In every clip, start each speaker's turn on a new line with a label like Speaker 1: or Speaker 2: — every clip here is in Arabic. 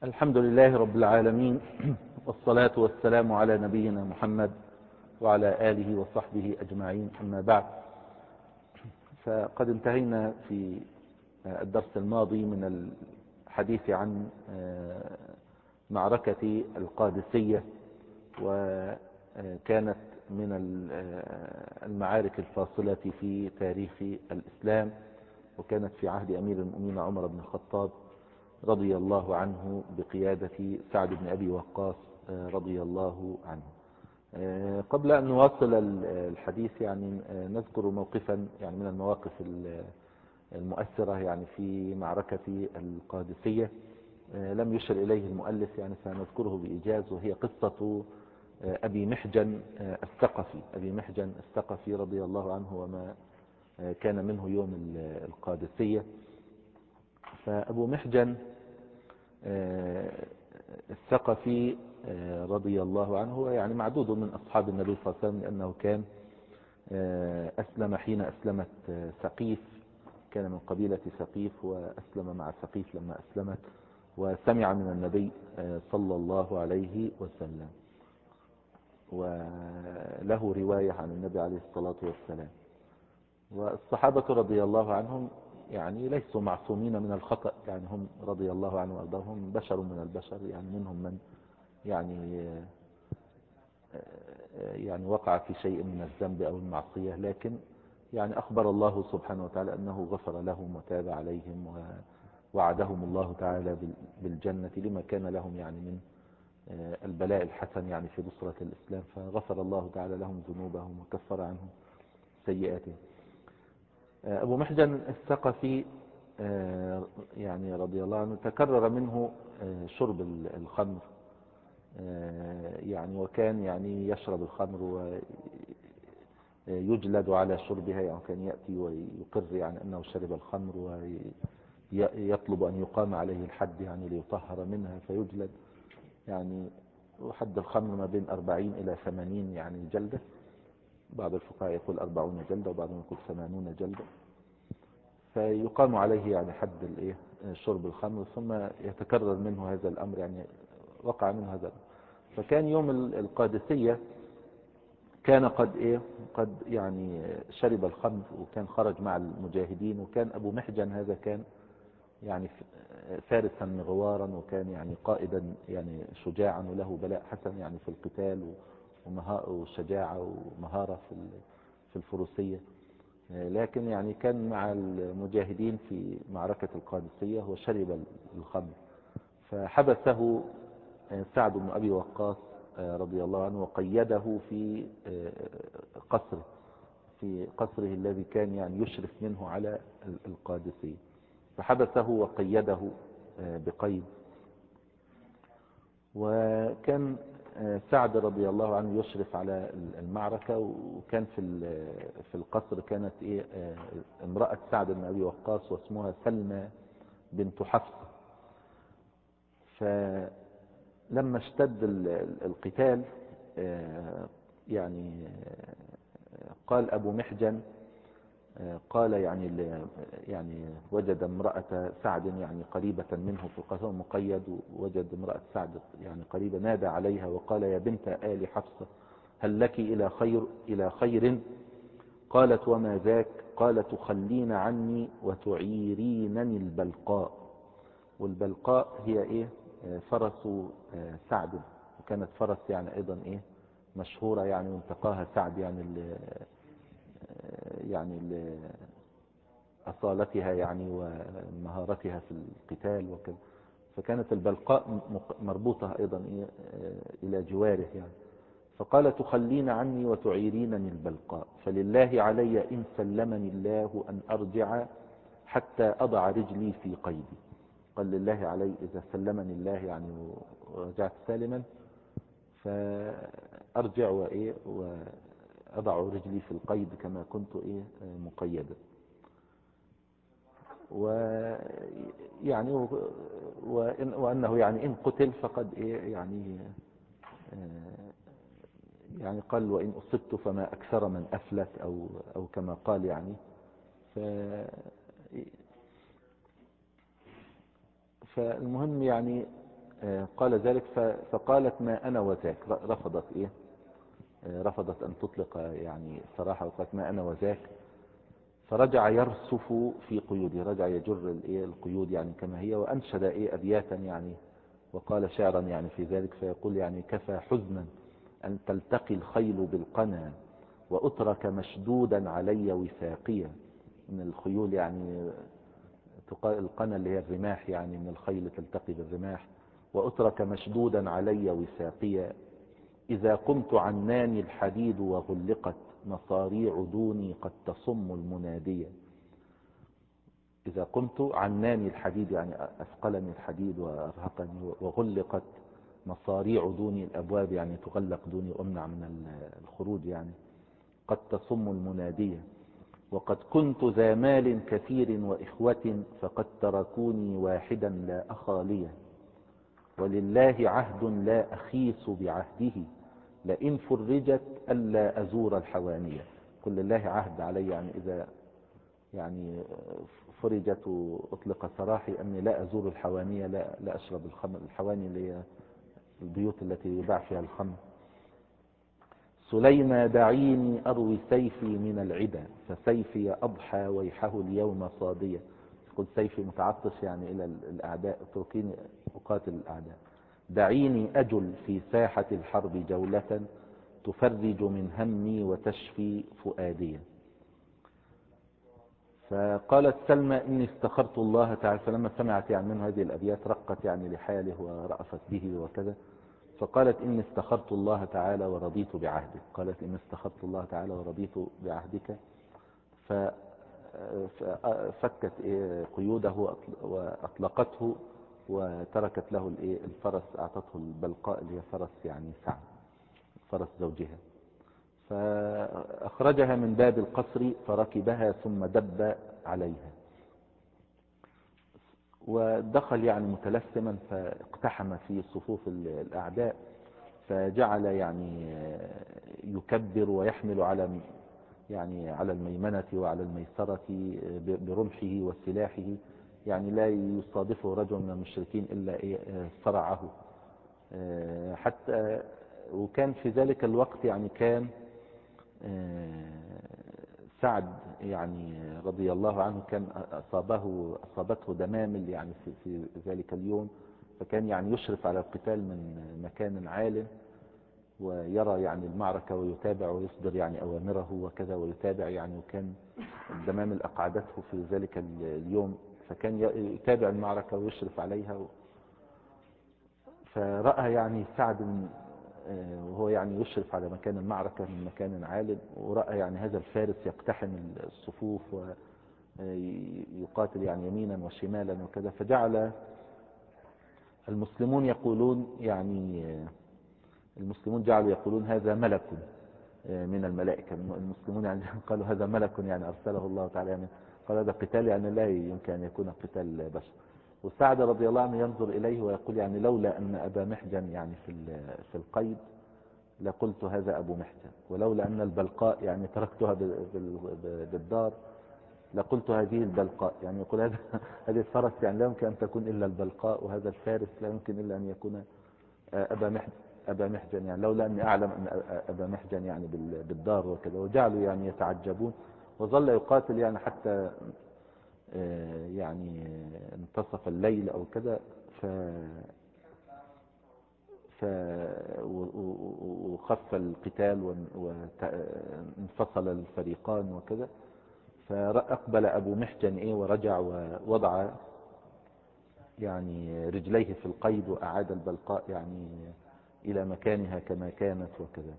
Speaker 1: الحمد لله رب العالمين، والصلاة والسلام على نبينا محمد وعلى آله وصحبه أجمعين، أما بعد. فقد انتهينا في الدرس الماضي من الحديث عن معركة القادسية، وكانت من المعارك الفاصلة في تاريخ الإسلام، وكانت في عهد أمير المؤمنين عمر بن الخطاب رضي الله عنه بقيادة سعد بن أبي وقاص رضي الله عنه. قبل أن نواصل الحديث نذكر موقفا من المواقف المؤثرة في معركة القادسية لم يشر إليه المؤلف، سنذكره بإيجاز، وهي قصة أبي محجن الثقفي رضي الله عنه وما كان منه يوم القادسية. فأبو محجن الثقفي رضي الله عنه معدود من أصحاب النبي صلى الله عليه وسلم، لأنه كان أسلم حين أسلمت ثقيف، كان من قبيلة ثقيف، وأسلم مع ثقيف لما أسلمت، وسمع من النبي صلى الله عليه وسلم، وله رواية عن النبي عليه الصلاة والسلام. والصحابة رضي الله عنهم ليسوا معصومين من الخطأ، هم رضي الله عنهم وأرضاهم بشر من البشر، منهم من وقع في شيء من الذنب أو المعصية، لكن أخبر الله سبحانه وتعالى أنه غفر لهم وتاب عليهم، ووعدهم الله تعالى بالجنة لما كان لهم من البلاء الحسن في نصرة الإسلام، فغفر الله تعالى لهم ذنوبهم وكفر عنهم سيئاتهم. أبو محجن الثقفي رضي الله عنه تكرر منه شرب الخمر، وكان يشرب الخمر ويجلد على شربها، كان يأتي ويقر أنه شرب الخمر، ويطلب أن يقام عليه الحد ليطهر منها فيجلد. وحد الخمر ما بين 40 إلى 80 جلدة، بعض الفقهاء يقول 40 جلدة، وبعضهم يقول 80 جلدة، فيقام عليه حد شرب الخمر، ثم يتكرر منه هذا الأمر، وقع منه هذا الأمر. فكان يوم القادسية كان قد شرب الخمر، وكان خرج مع المجاهدين، وكان أبو محجن هذا كان فارسا مغوارا، وكان قائدا شجاعا، وله بلاء حسن في القتال وشجاعة ومهارة في الفروسية، لكن كان مع المجاهدين في معركة القادسية وشرب الخمر، فحبسه سعد بن أبي وقاص رضي الله عنه، وقيده في قصره الذي كان يشرف منه على القادسية، فحبسه وقيده بقيد. وكان سعد رضي الله عنه يشرف على المعركة، وكان في القصر كانت امرأة سعد بن أبي وقاص، واسمها سلمى بنت حفص. فلما اشتد القتال قال أبو محجن، قال وجد امرأة سعد قريبة منه في القصر مقيد، ووجد امرأة سعد قريبة، نادى عليها وقال: يا بنت آل حفصة، هل لك إلى خير؟ قالت: وما ذاك؟ قال: تخلين عني وتعيرينني البلقاء. والبلقاء هي فرس سعد، وكانت فرس أيضا مشهورة، وانتقاها سعد أصالتها ومهارتها في القتال وكذا، فكانت البلقاء مربوطة أيضا إلى جواره فقال: تخلين عني وتعيرينني البلقاء، فلله علي إن سلمني الله أن أرجع حتى أضع رجلي في قيدي. قال: لله علي إذا سلمني الله ورجعت سالما، فأرجع وأضع رجلي في القيد كما كنت مقيدا. وأنه إن قتل فقد قال: وإن أصبت فما أكثر من أفلت، أو كما قال فالمهم قال ذلك فقالت ما أنا وذاك، رفضت إيه، رفضت أن تطلق يعني صراحة، وقالت ما أنا وذاك. فرجع يرسف في قيوده، رجع يجر القيود يعني كما هي، وأنشد أبياتا يعني، وقال شعرا يعني في ذلك، فيقول يعني كفى حزنا أن تلتقي الخيل بالقنا وأترك مشدودا علي وثاقيا. من الخيول يعني القنا اللي هي الرماح، يعني من الخيل تلتقي بالرماح. وأترك مشدودا علي وثاقيا، إذا قمت عناني الحديد وغلقت مصاريع دوني قد تصم المنادية. إذا قمت عناني الحديد يعني أثقلني الحديد وأرهقني، وغلقت مصاريع دوني، الأبواب يعني تغلق دوني وأمنع من الخروج يعني، قد تصم المنادية. وقد كنت ذا مال كثير وإخوة فقد تركوني واحدا لا أخا لي، ولله عهد لا أخيس بعهده، لئن فرجت ألا أزور الحوانية. كل الله عهد علي يعني إذا يعني فرجت وأطلق سراحي أني لا أزور الحوانية، لا أشرب الخمر. الحواني اللي هي البيوت التي يباع فيها الخمر. سليما دعيني أروي سيفي من العدا، فسيفي أضحى ويحه اليوم صادية. قل سيفي متعطش يعني إلى الأعداء، اتركيني أقاتل الأعداء. دعيني أجل في ساحة الحرب جولة، تفرج من همي وتشفي فؤاديا. فقالت سلمى إني استخرت الله تعالى، فلما سمعت يعني منه هذه الأبيات رقت يعني لحاله ورأفت به وكذا، فقالت إني استخرت الله تعالى ورضيت بعهدك. قالت إني استخرت الله تعالى ورضيت بعهدك، ففكت قيوده وأطلقته، وتركت له الفرس، أعطته البلقاء اللي هي فرس يعني سعد، فرس زوجها. فأخرجها من باب القصر فركبها ثم دب عليها، ودخل يعني متلثما، فاقتحم في صفوف الأعداء، فجعل يعني يكبر ويحمل على يعني على الميمنة وعلى الميسرة برمحه وسلاحه، يعني لا يصادفه رجل من المشركين إلا صرعه. حتى وكان في ذلك الوقت يعني كان سعد يعني رضي الله عنه كان أصابته دمامل يعني في ذلك اليوم، فكان يعني يشرف على القتال من مكان عال، ويرى يعني المعركة ويتابع ويصدر يعني أوامره وكذا ويتابع يعني، وكان الدمامل أقعدته في ذلك اليوم، فكان يتابع المعركة ويشرف عليها. فرأى يعني سعد وهو يعني يشرف على مكان المعركة من مكان عال، ورأى يعني هذا الفارس يقتحم الصفوف ويقاتل يعني يمينا وشمالا وكذا، فجعل المسلمون يقولون يعني المسلمون جعلوا يقولون هذا ملك من الملائكة. المسلمون يعني قالوا هذا ملك يعني أرسله الله تعالى، يعني قال هذا قتال يعني لا يمكن أن يكون قتال بشر. وسعد رضي الله عنه ينظر إليه ويقول يعني لولا أن أبا محجن يعني في القيد لقلت هذا أبو محجن، ولولا أن البلقاء يعني تركتها بالدار لقلت هذه البلقاء. يعني يقول هذه الفرس يعني لا يمكن أن تكون إلا البلقاء، وهذا الفارس لا يمكن إلا أن يكون أبا محجن، يعني لولا أني أعلم أن أبا محجن يعني بالدار وكذا. وجعلوا يعني يتعجبون، وظل يقاتل يعني حتى يعني انتصف الليل أو كذا، وخف القتال وانفصل الفريقان وكذا. فأقبل أبو محجن ورجع ووضع يعني رجليه في القيد، وأعاد البلقاء يعني إلى مكانها كما كانت وكذا.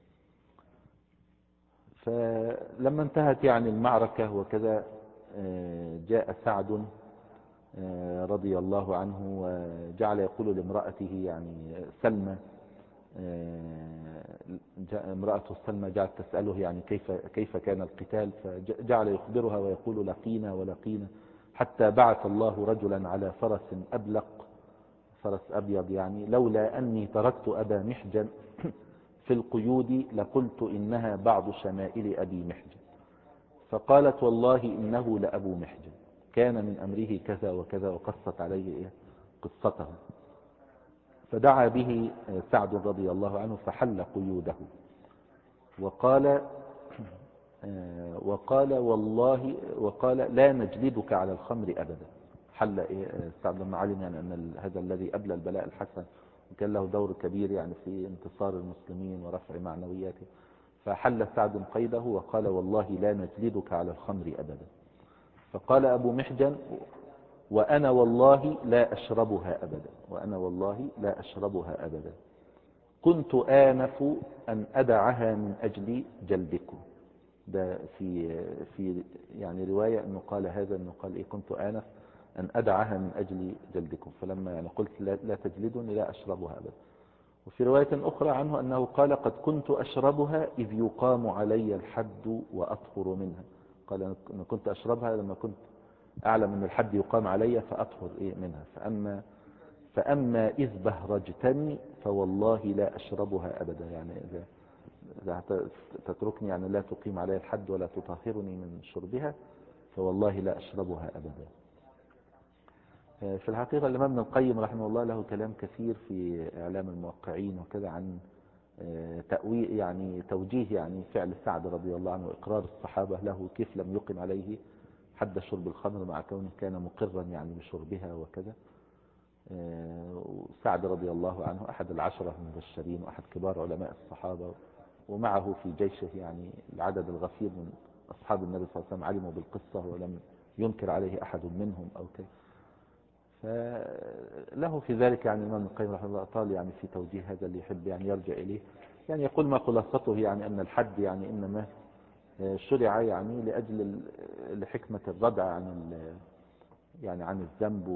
Speaker 1: فلما انتهت يعني المعركة وكذا، جاء سعد رضي الله عنه وجعل يقول لامرأته يعني سلمى، امرأته سلمى جعلت تسأله يعني كيف كان القتال، فجعل يخبرها ويقول لقينا ولقينا، حتى بعث الله رجلا على فرس أبلق، فرس أبيض يعني، لولا أني تركت أبا محجن في القيود لقلت إنها بعض شمائل أبي محجن. فقالت والله إنه لأبو محجن، كان من أمره كذا وكذا، وقصت عليه قصته. فدعا به سعد رضي الله عنه فحل قيوده وقال وقال لا نجلدك على الخمر أبدا. حل سعد لما علم يعني أن هذا الذي أبلى البلاء الحسن وكان له دور كبير يعني في انتصار المسلمين ورفع معنوياته، فحل سعد قيده وقال والله لا نجلدك على الخمر أبدا. فقال أبو محجن وأنا والله لا أشربها أبدا، وأنا والله لا أشربها أبدا، كنت آنف أن أدعها من أجل جلدكم. ده في يعني رواية أنه قال هذا، أنه قال إيه كنت آنف أن أدعها من أجل جلدكم، فلما يعني قلت لا تجلدني لا أشربها أبدا. وفي رواية أخرى عنه أنه قال قد كنت أشربها إذ يقام علي الحد وأطهر منها. قال أنا كنت أشربها لما كنت أعلم أن الحد يقام علي فأطهر منها، فأما إذ بهرجتني فوالله لا أشربها أبدا. يعني إذا تتركني يعني لا تقيم علي الحد ولا تطهرني من شربها فوالله لا أشربها أبدا. في الحقيقة الإمام ابن القيم رحمه الله له كلام كثير في إعلام الموقعين وكذا عن تأويل يعني توجيه يعني فعل سعد رضي الله عنه وإقرار الصحابة له كيف لم يقم عليه حد شرب الخمر مع كونه كان مقرا يعني بشربها وكذا. سعد رضي الله عنه أحد العشرة المبشرين وأحد كبار علماء الصحابة، ومعه في جيشه يعني العدد الغفير من أصحاب النبي صلى الله عليه وسلم علموا بالقصة ولم ينكر عليه أحد منهم أو كذا. فله في ذلك يعني الإمام ابن القيم رحمه الله طال يعني في توجيه هذا اللي يحب يعني يرجع إليه. يعني يقول ما خلاصته يعني أن الحد يعني إنما شرع يعني لحكمة الردع عن الذنب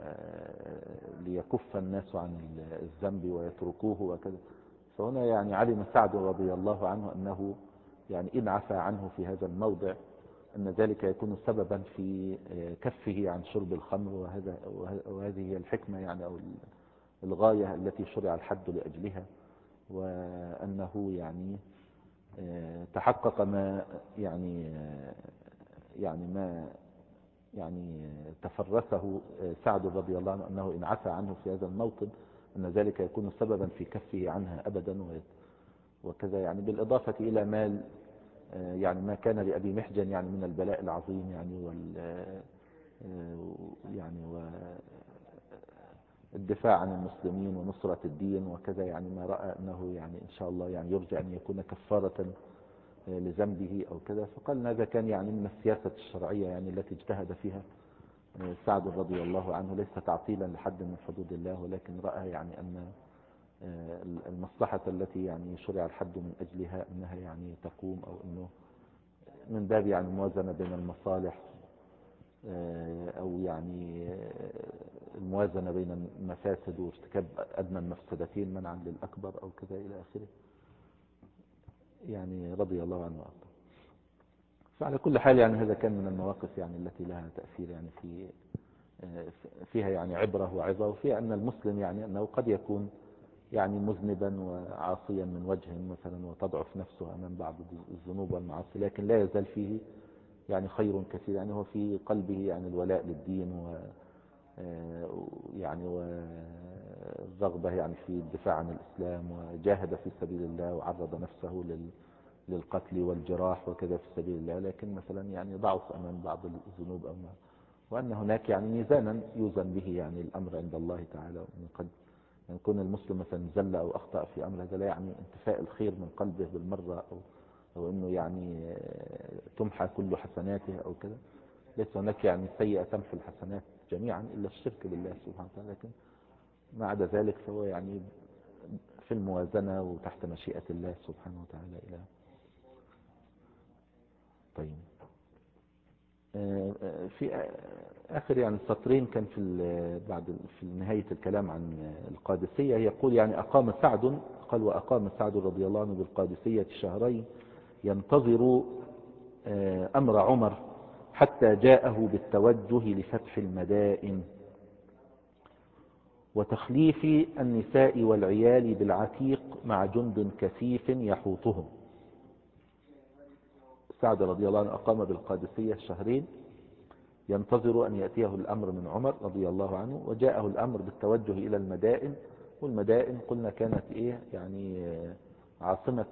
Speaker 1: وليكف الناس عن الذنب ويتركوه وكذا. فهنا يعني علم سعد رضي الله عنه أنه يعني إن عفى عنه في هذا الموضع أن ذلك يكون سببا في كفه عن شرب الخمر، وهذه هي الحكمة يعني أو الغاية التي شرع الحد لأجلها، وأنه يعني تحقق ما يعني تفرسه سعد رضي الله عنه أنه إن عفى عنه في هذا الموطن أن ذلك يكون سببا في كفه عنها أبدا وكذا. يعني بالإضافة إلى ما كان لأبي محجن يعني من البلاء العظيم والدفاع عن المسلمين ونصرة الدين وكذا، يعني ما رأى أنه يعني إن شاء الله يعني يرجى أن يكون كفارة لذنبه أو كذا. فقال هذا كان يعني من السياسة الشرعية يعني التي اجتهد فيها سعد رضي الله عنه، ليس تعطيلا لحد من حدود الله، ولكن رأى يعني أن المصلحة التي يعني شرع الحد من أجلها أنها يعني تقوم، أو أنه من باب يعني الموازنة بين المصالح، أو يعني الموازنة بين المفاسد وارتكاب أدنى المفسدتين منعا للأكبر أو كذا إلى آخره، يعني رضي الله عنه وأرضاه. فعلى كل حال يعني هذا كان من المواقف يعني التي لها تأثير يعني فيها يعني عبرة وعظة، وفيها أن المسلم يعني أنه قد يكون يعني مذنبا وعاصيا من وجه مثلا وتضعف نفسه أمام بعض الذنوب والمعاصي، لكن لا يزال فيه يعني خير كثير. يعني هو في قلبه يعني الولاء للدين يعني والرغبة يعني في الدفاع عن الإسلام، وجاهد في سبيل الله وعرض نفسه للقتل والجراح وكذا في سبيل الله، لكن مثلا يعني ضعف أمام بعض الذنوب أو ما، وأن هناك يعني ميزانا يوزن به يعني الأمر عند الله تعالى. ومن قد يكون المسلم مثلا زل أو أخطأ في أمر، هذا لا يعني انتفاء الخير من قلبه بالمرة، أو أنه يعني تمحى كل حسناته أو كذا. ليس هناك يعني سيئة تمحو الحسنات جميعا إلا الشرك بالله سبحانه وتعالى، لكن ما عدا ذلك فهو يعني في الموازنة وتحت مشيئة الله سبحانه وتعالى إلى. طيب في آخر يعني السطرين كان في نهاية الكلام عن القادسية يقول يعني وأقام سعد رضي الله عنه بالقادسية شهرين ينتظر أمر عمر حتى جاءه بالتوجه لفتح المدائن وتخليف النساء والعيال بالعتيق مع جند كثيف يحوطهم. سعد رضي الله عنه أقام بالقادسية شهرين ينتظر أن يأتيه الأمر من عمر رضي الله عنه، وجاءه الأمر بالتوجه إلى المدائن والمدائن قلنا كانت إيه يعني عاصمة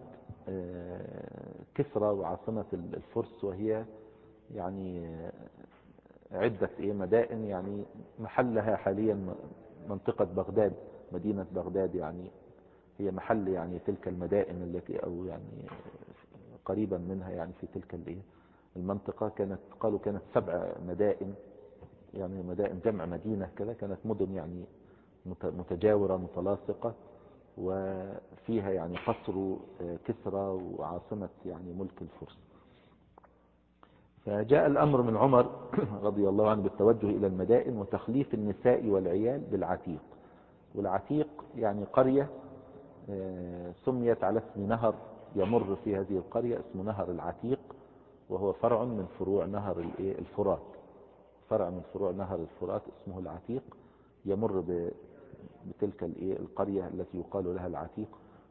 Speaker 1: كسرى وعاصمة الفرس، وهي يعني عدة إيه مدائن، يعني محلها حاليا منطقة بغداد، مدينة بغداد يعني هي محل يعني تلك المدائن التي أو يعني قريبا منها يعني في تلك المنطقة. قالوا كانت 7 مدائن، يعني مدائن جمع مدينة كذا، كانت مدن يعني متجاورة متلاصقة، وفيها يعني قصر كسرى وعاصمة يعني ملك الفرس. فجاء الأمر من عمر رضي الله عنه بالتوجه إلى المدائن وتخليف النساء والعيال بالعتيق. والعتيق يعني قرية سميت على اسم نهر يمر في هذه القرية اسمه نهر العتيق، وهو فرع من فروع نهر الفرات، فرع من فروع نهر الفرات اسمه العتيق، يمر بتلك القرية التي يقال لها العتيق.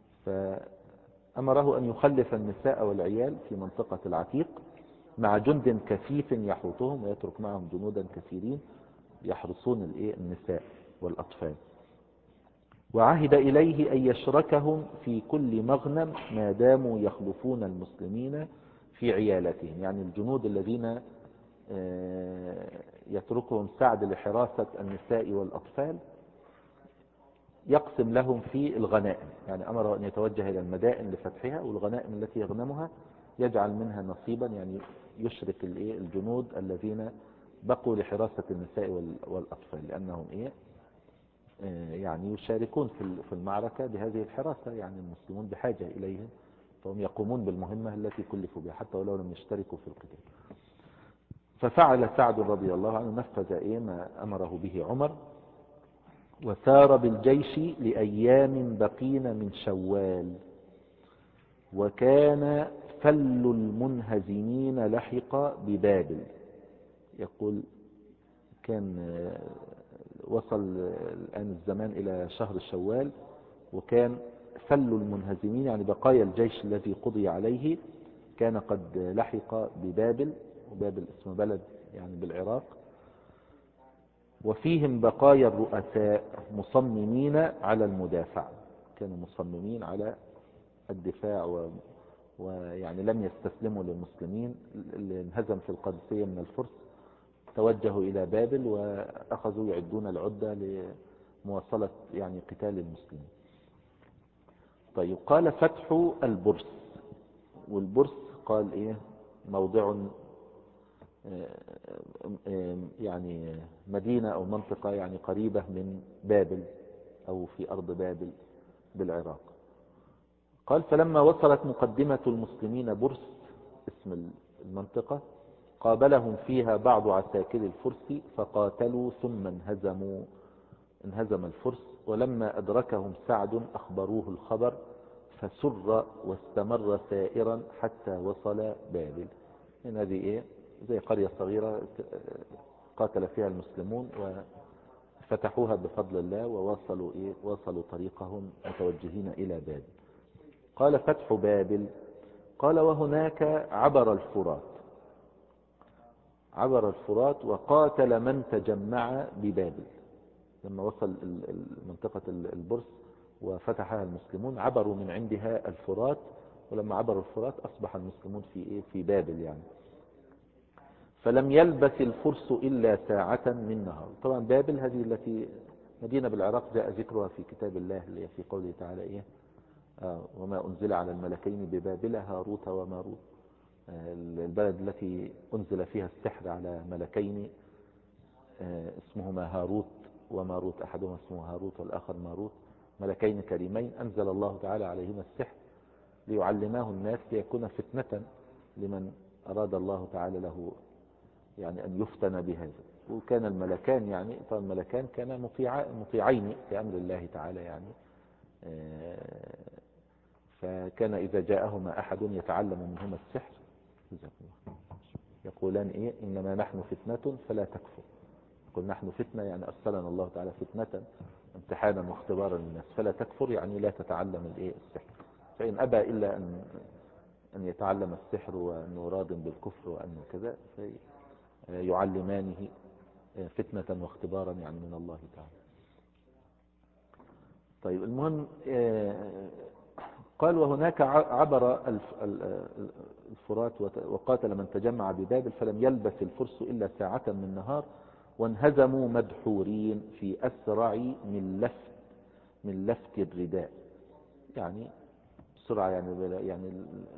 Speaker 1: فأمره أن يخلف النساء والعيال في منطقة العتيق مع جند كثيف يحوطهم، ويترك معهم جنودا كثيرين يحرسون النساء والأطفال. وعهد إليه أن يشركهم في كل مغنم ما داموا يخلفون المسلمين في عيالتهم، يعني الجنود الذين يتركهم سعد لحراسة النساء والأطفال يقسم لهم في الغنائم، يعني أمر أن يتوجه إلى المدائن لفتحها، والغنائم التي يغنمها يجعل منها نصيبا، يعني يشرك الجنود الذين بقوا لحراسة النساء والأطفال، لأنهم يعني يشاركون في المعركة بهذه الحراسة، يعني المسلمون بحاجة إليهم، فهم يقومون بالمهمة التي كلفوا بها حتى ولو لم يشتركوا في القتال. ففعل سعد رضي الله عنه، نفذ ما أمره به عمر، وسار بالجيش لأيام بقين من شوال، وكان فل المنهزمين لحق ببابل. يقول كان وصل الآن الزمان إلى شهر شوال، وكان فل المنهزمين يعني بقايا الجيش الذي قضي عليه كان قد لحق ببابل، وبابل اسم بلد يعني بالعراق، وفيهم بقايا الرؤساء مصممين على المدافع، كانوا مصممين على الدفاع ويعني لم يستسلموا للمسلمين. اللي انهزم في القادسية من الفرس توجهوا إلى بابل وأخذوا يعدون العدة لمواصلة يعني قتال المسلمين. طيب، قال فتح البرس، والبرس قال موضع يعني مدينة أو منطقة يعني قريبة من بابل أو في أرض بابل بالعراق. قال فلما وصلت مقدمة المسلمين برس اسم المنطقة قابلهم فيها بعض عساكر الفرس فقاتلوا ثم انهزم الفرس، ولما أدركهم سعد أخبروه الخبر فسر واستمر سائرا حتى وصل بابل. يعني هذه زي قرية صغيرة قاتل فيها المسلمون وفتحوها بفضل الله ووصلوا طريقهم متوجهين إلى بابل. قال فتح بابل، قال وهناك عبر الفرات وقاتل من تجمع ببابل. لما وصل منطقة البرس وفتحها المسلمون عبروا من عندها الفرات، ولما عبروا الفرات أصبح المسلمون في بابل يعني. فلم يلبث الفرس إلا ساعة من نهار. طبعا بابل هذه التي مدينة بالعراق جاء ذكرها في كتاب الله اللي في قوله تعالى وما أنزل على الملكين ببابل هاروت وماروت، البلد التي أنزل فيها السحر على ملكين اسمهما هاروت وماروت، أحدهما اسمه هاروت والآخر ماروت، ملكين كريمين أنزل الله تعالى عليهما السحر ليعلماه الناس ليكون فتنة لمن أراد الله تعالى له يعني أن يفتن بهذا. وكان الملكان يعني طبعا الملكان كانا مطيعين لأمر الله تعالى يعني، فكان إذا جاءهما أحد يتعلم منهما السحر يقولان إنما نحن فتنة فلا تكفر. يقول نحن فتنة يعني أرسلنا الله تعالى فتنة امتحانا واختبارا للناس، فلا تكفر يعني لا تتعلم السحر. فإن أبى إلا أن يتعلم السحر وأنه راض بالكفر وأنه كذا فيعلمانه فتنة واختبارا يعني من الله تعالى. طيب المهم قال وهناك عبر الفرات وقاتل من تجمع ببابل فلم يلبث الفرس إلا ساعة من نهار وانهزموا مدحورين في أسرع من لفت الرداء. يعني بسرعة يعني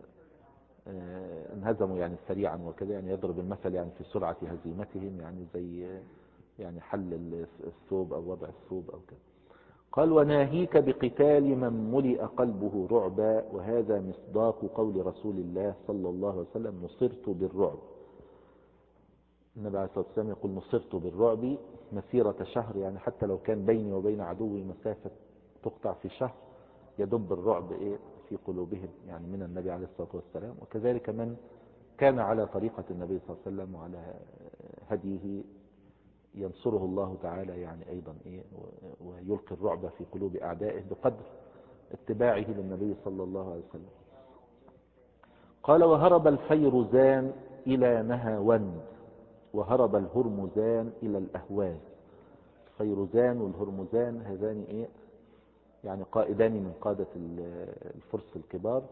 Speaker 1: انهزموا يعني سريعا وكذا، يعني يضرب المثل يعني في سرعة هزيمتهم، يعني زي يعني حل الثوب أو وضع الثوب أو كذا. قال وناهيك بقتال من ملئ قلبه رعبا، وهذا مصداق قول رسول الله صلى الله عليه وسلم نصرت بالرعب. النبي عليه الصلاة والسلام يقول نصرت بالرعب مسيرة شهر، يعني حتى لو كان بيني وبين عدوي مسافة تقطع في شهر يدب الرعب في قلوبهم يعني من النبي عليه الصلاة والسلام. وكذلك من كان على طريقة النبي صلى الله عليه وسلم وعلى هديه ينصره الله تعالى يعني أيضا ويلقي الرعب في قلوب أعدائه بقدر اتباعه للنبي صلى الله عليه وسلم. قال وهرب الفيرزان إلى نهاوند وهرب الهرمزان إلى الأهواز. الفيرزان والهرمزان هذان يعني قائدان من قادة الفرس الكبار،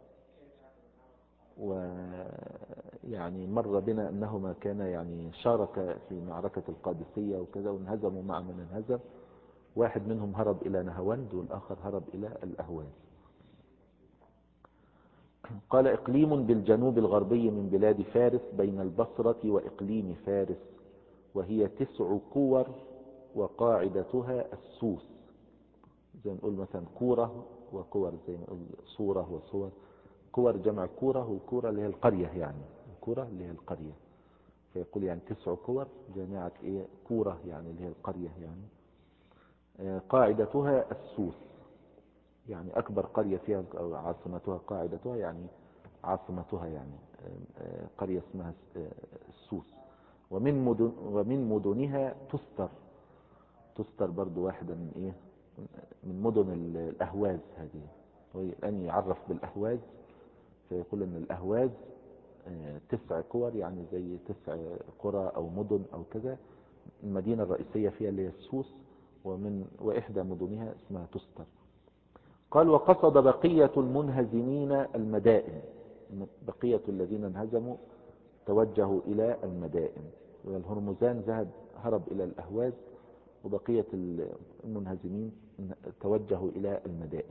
Speaker 1: ويعني مر بنا أنهما كان يعني شارك في معركة القادسية وكذا وانهزموا مع من انهزم. واحد منهم هرب إلى نهاوند والآخر هرب إلى الأهواز. قال إقليم بالجنوب الغربي من بلاد فارس بين البصرة وإقليم فارس، وهي 9 كور وقاعدتها السوس. زي ما نقول مثلا كورة وكور، زي ما نقول صورة وصور. كور جمع كورة، والكورة اللي هي القرية، يعني الكورة اللي هي القرية، فيقول يعني 9 كور جماعة كورة يعني اللي هي القرية يعني. قاعدتها السوس، يعني أكبر قرية فيها أو عاصمتها قاعدتها يعني عاصمتها يعني قرية اسمها السوس. ومن مدنها تستر برضو واحدة من مدن الأهواز هذه. الآن يعرف بالأهواز فيقول أن الأهواز 9 كور يعني زي 9 قرى أو مدن أو كذا. المدينة الرئيسية فيها اللي هي السوس، وإحدى مدنها اسمها تستر. قال وقصد بقية المنهزمين المدائن. بقية الذين انهزموا توجهوا إلى المدائن، والهرمزان هرب إلى الأهواز، وبقية المنهزمين توجهوا إلى المدائن.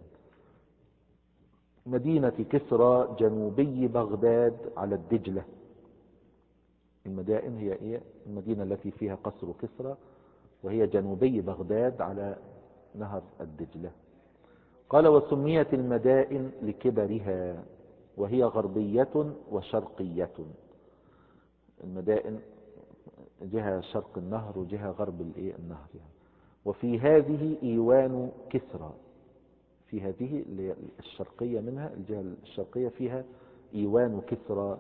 Speaker 1: مدينة كسرى جنوبي بغداد على الدجلة. المدائن هي المدينة التي فيها قصر كسرى، وهي جنوبي بغداد على نهر الدجلة. قال وسميت المدائن لكبرها، وهي غربية وشرقية. المدائن جهة شرق النهر وجهة غرب النهر يعني. وفي هذه إيوان كسرى، في هذه الشرقية منها الجهة الشرقية فيها إيوان كسرى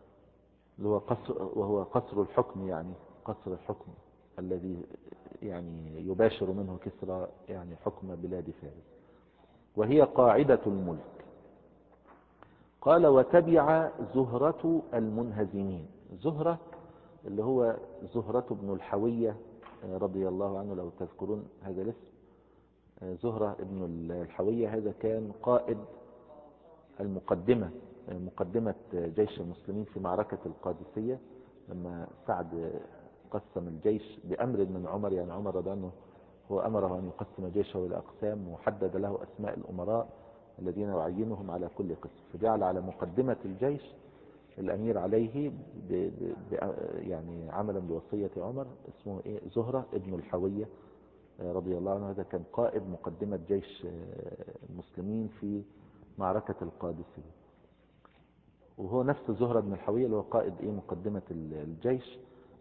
Speaker 1: وهو قصر الحكم، يعني قصر الحكم الذي يعني يباشر منه كسرى يعني حكم بلاد فارس، وهي قاعدة الملك. قال وتبع زهرة المنهزمين. زهرة اللي هو زهرة بن الحوية رضي الله عنه، لو تذكرون هذا الاسم. زهرة بن الحوية هذا كان قائد مقدمة جيش المسلمين في معركة القادسية، لما سعد قسم الجيش بأمر من عمر، يعني عمر رضي عنه هو أمره أن يقسم جيشه إلى أقسام، وحدد له أسماء الأمراء الذين يعينهم على كل قسم، فجعل على مقدمة الجيش الأمير عليه يعني عملا بوصية عمر اسمه زهرة ابن الحوية رضي الله عنه. هذا كان قائد مقدمة جيش المسلمين في معركة القادسية، وهو نفس زهرة بن الحوية اللي هو قائد مقدمة الجيش.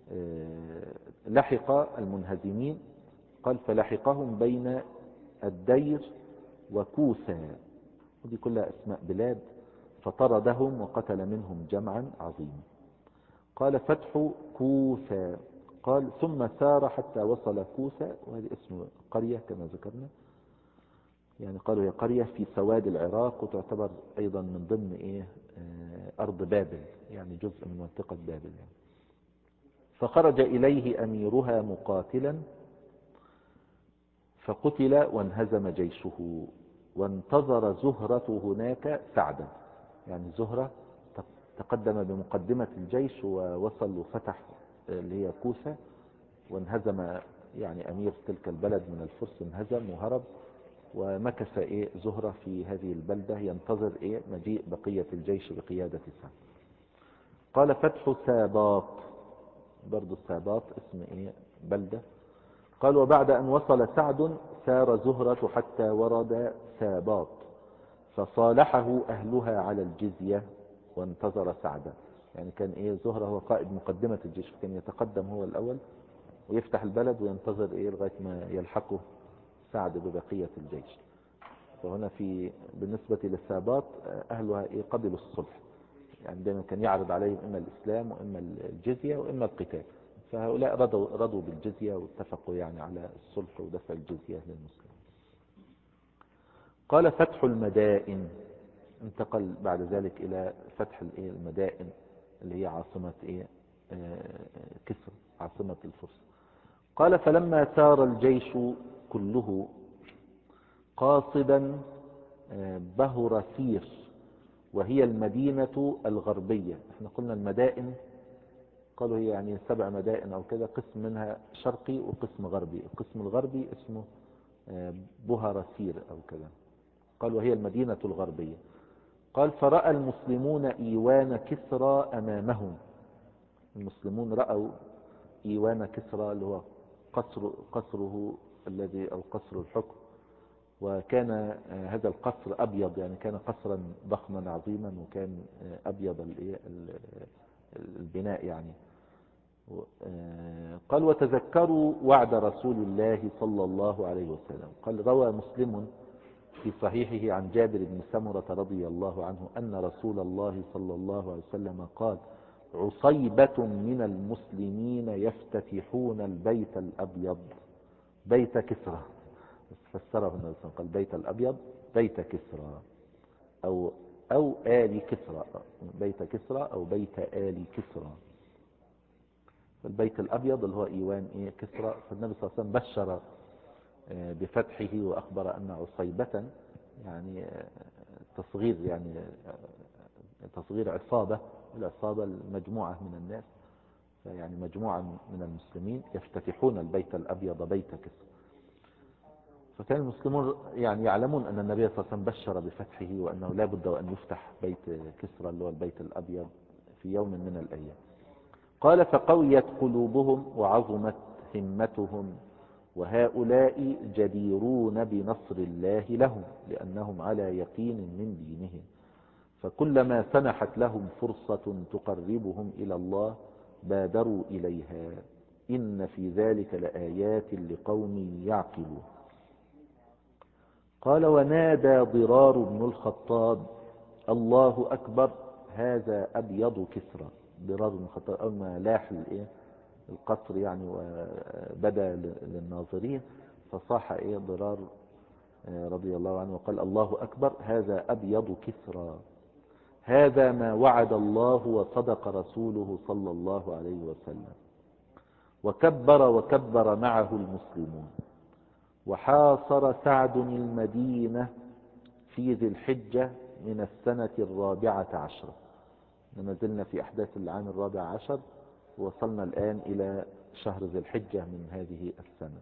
Speaker 1: لحق المنهزمين، قال فلحقهم بين الدير وكوسا، ودي كلها أسماء بلاد، فطردهم وقتل منهم جمعا عظيما. قال فتح كوسا. قال ثم سار حتى وصل كوسا، وهذه اسم قرية كما ذكرنا، يعني قالوا هي قرية في سواد العراق، وتعتبر أيضا من ضمن أرض بابل، يعني جزء من منطقة بابل يعني. فخرج إليه أميرها مقاتلا فقتل وانهزم جيشه، وانتظر زهرة هناك سعدا. يعني زهرة تقدم بمقدمة الجيش ووصل وفتح اللي هي كوسة، وانهزم يعني أمير تلك البلد من الفرس انهزم وهرب، ومكث زهرة في هذه البلدة ينتظر مجيء بقية الجيش بقيادة سعد. قال فتح ساباط، برضو ساباط اسم بلدة. قال وبعد أن وصل سعد سار زهرة حتى ورد ساباط، فصالحه أهلها على الجزية وانتظر سعدا. يعني كان زهرة هو قائد مقدمة الجيش، كان يتقدم هو الأول ويفتح البلد وينتظر لغاية ما يلحقه سعد ببقية الجيش. فهنا بالنسبة للساباط أهلها قبلوا الصلح، يعني دائما كان يعرض عليهم إما الإسلام وإما الجزية وإما القتال، فهؤلاء رضوا بالجزية واتفقوا يعني على الصلح ودفع الجزية للمسلمين. قال فتح المدائن، انتقل بعد ذلك إلى فتح المدائن اللي هي عاصمة كسرى، عاصمة الفرس. قال فلما سار الجيش كله قاصدا بهرسير، وهي المدينة الغربية. احنا قلنا المدائن قالوا هي يعني 7 مدائن او كذا، قسم منها شرقي وقسم غربي. القسم الغربي اسمه بهرسير او كذا. قال وهي المدينة الغربية. قال فرأى المسلمون إيوان كسرى أمامهم. المسلمون رأوا إيوان كسرى اللي هو قصره الذي أو قصر الحكم، وكان هذا القصر أبيض، يعني كان قصرا ضخما عظيما، وكان أبيض البناء يعني. قال وتذكروا وعد رسول الله صلى الله عليه وسلم. قال روى مسلم في صحيحه عن جابر بن سمرة رضي الله عنه أن رسول الله صلى الله عليه وسلم قال عصيبة من المسلمين يفتتحون البيت الأبيض، بيت كسرى، فسره النبي صلى الله عليه وسلم قال بيت الأبيض بيت كسرى أو آل كسرى، بيت كسرى أو بيت آل كسرى. البيت الأبيض اللي هو إيوان كسرى. فالنبي صلى الله عليه وسلم بشر بفتحه وأخبر أن عصيبة يعني تصغير، يعني تصغير عصابة، العصابة المجموعة من الناس، يعني مجموعة من المسلمين يفتتحون البيت الأبيض بيت كسرى. فكان المسلمون يعني يعلمون أن النبي صلى الله عليه وسلم بشر بفتحه، وأنه لا بد وأن يفتح بيت كسرى اللي هو البيت الأبيض في يوم من الأيام. قال فقويت قلوبهم وعظمت همتهم، وهؤلاء جديرون بنصر الله لهم لأنهم على يقين من دينهم، فكلما سنحت لهم فرصة تقربهم إلى الله بادروا إليها، إن في ذلك لآيات لقوم يعقلون. قال ونادى ضرار بن الخطاب الله أكبر هذا أبيض كسرى. ضرار بن الخطاب أول ما لاح القصر يعني وبدا للناظرين فصاح ضرار رضي الله عنه وقال الله أكبر هذا أبيض كسرى، هذا ما وعد الله وصدق رسوله صلى الله عليه وسلم. وكبر معه المسلمون. وحاصر سعد المدينة في ذي الحجة من السنة 14. ما زلنا في أحداث العام 14، وصلنا الآن إلى شهر ذي الحجة من هذه السنة.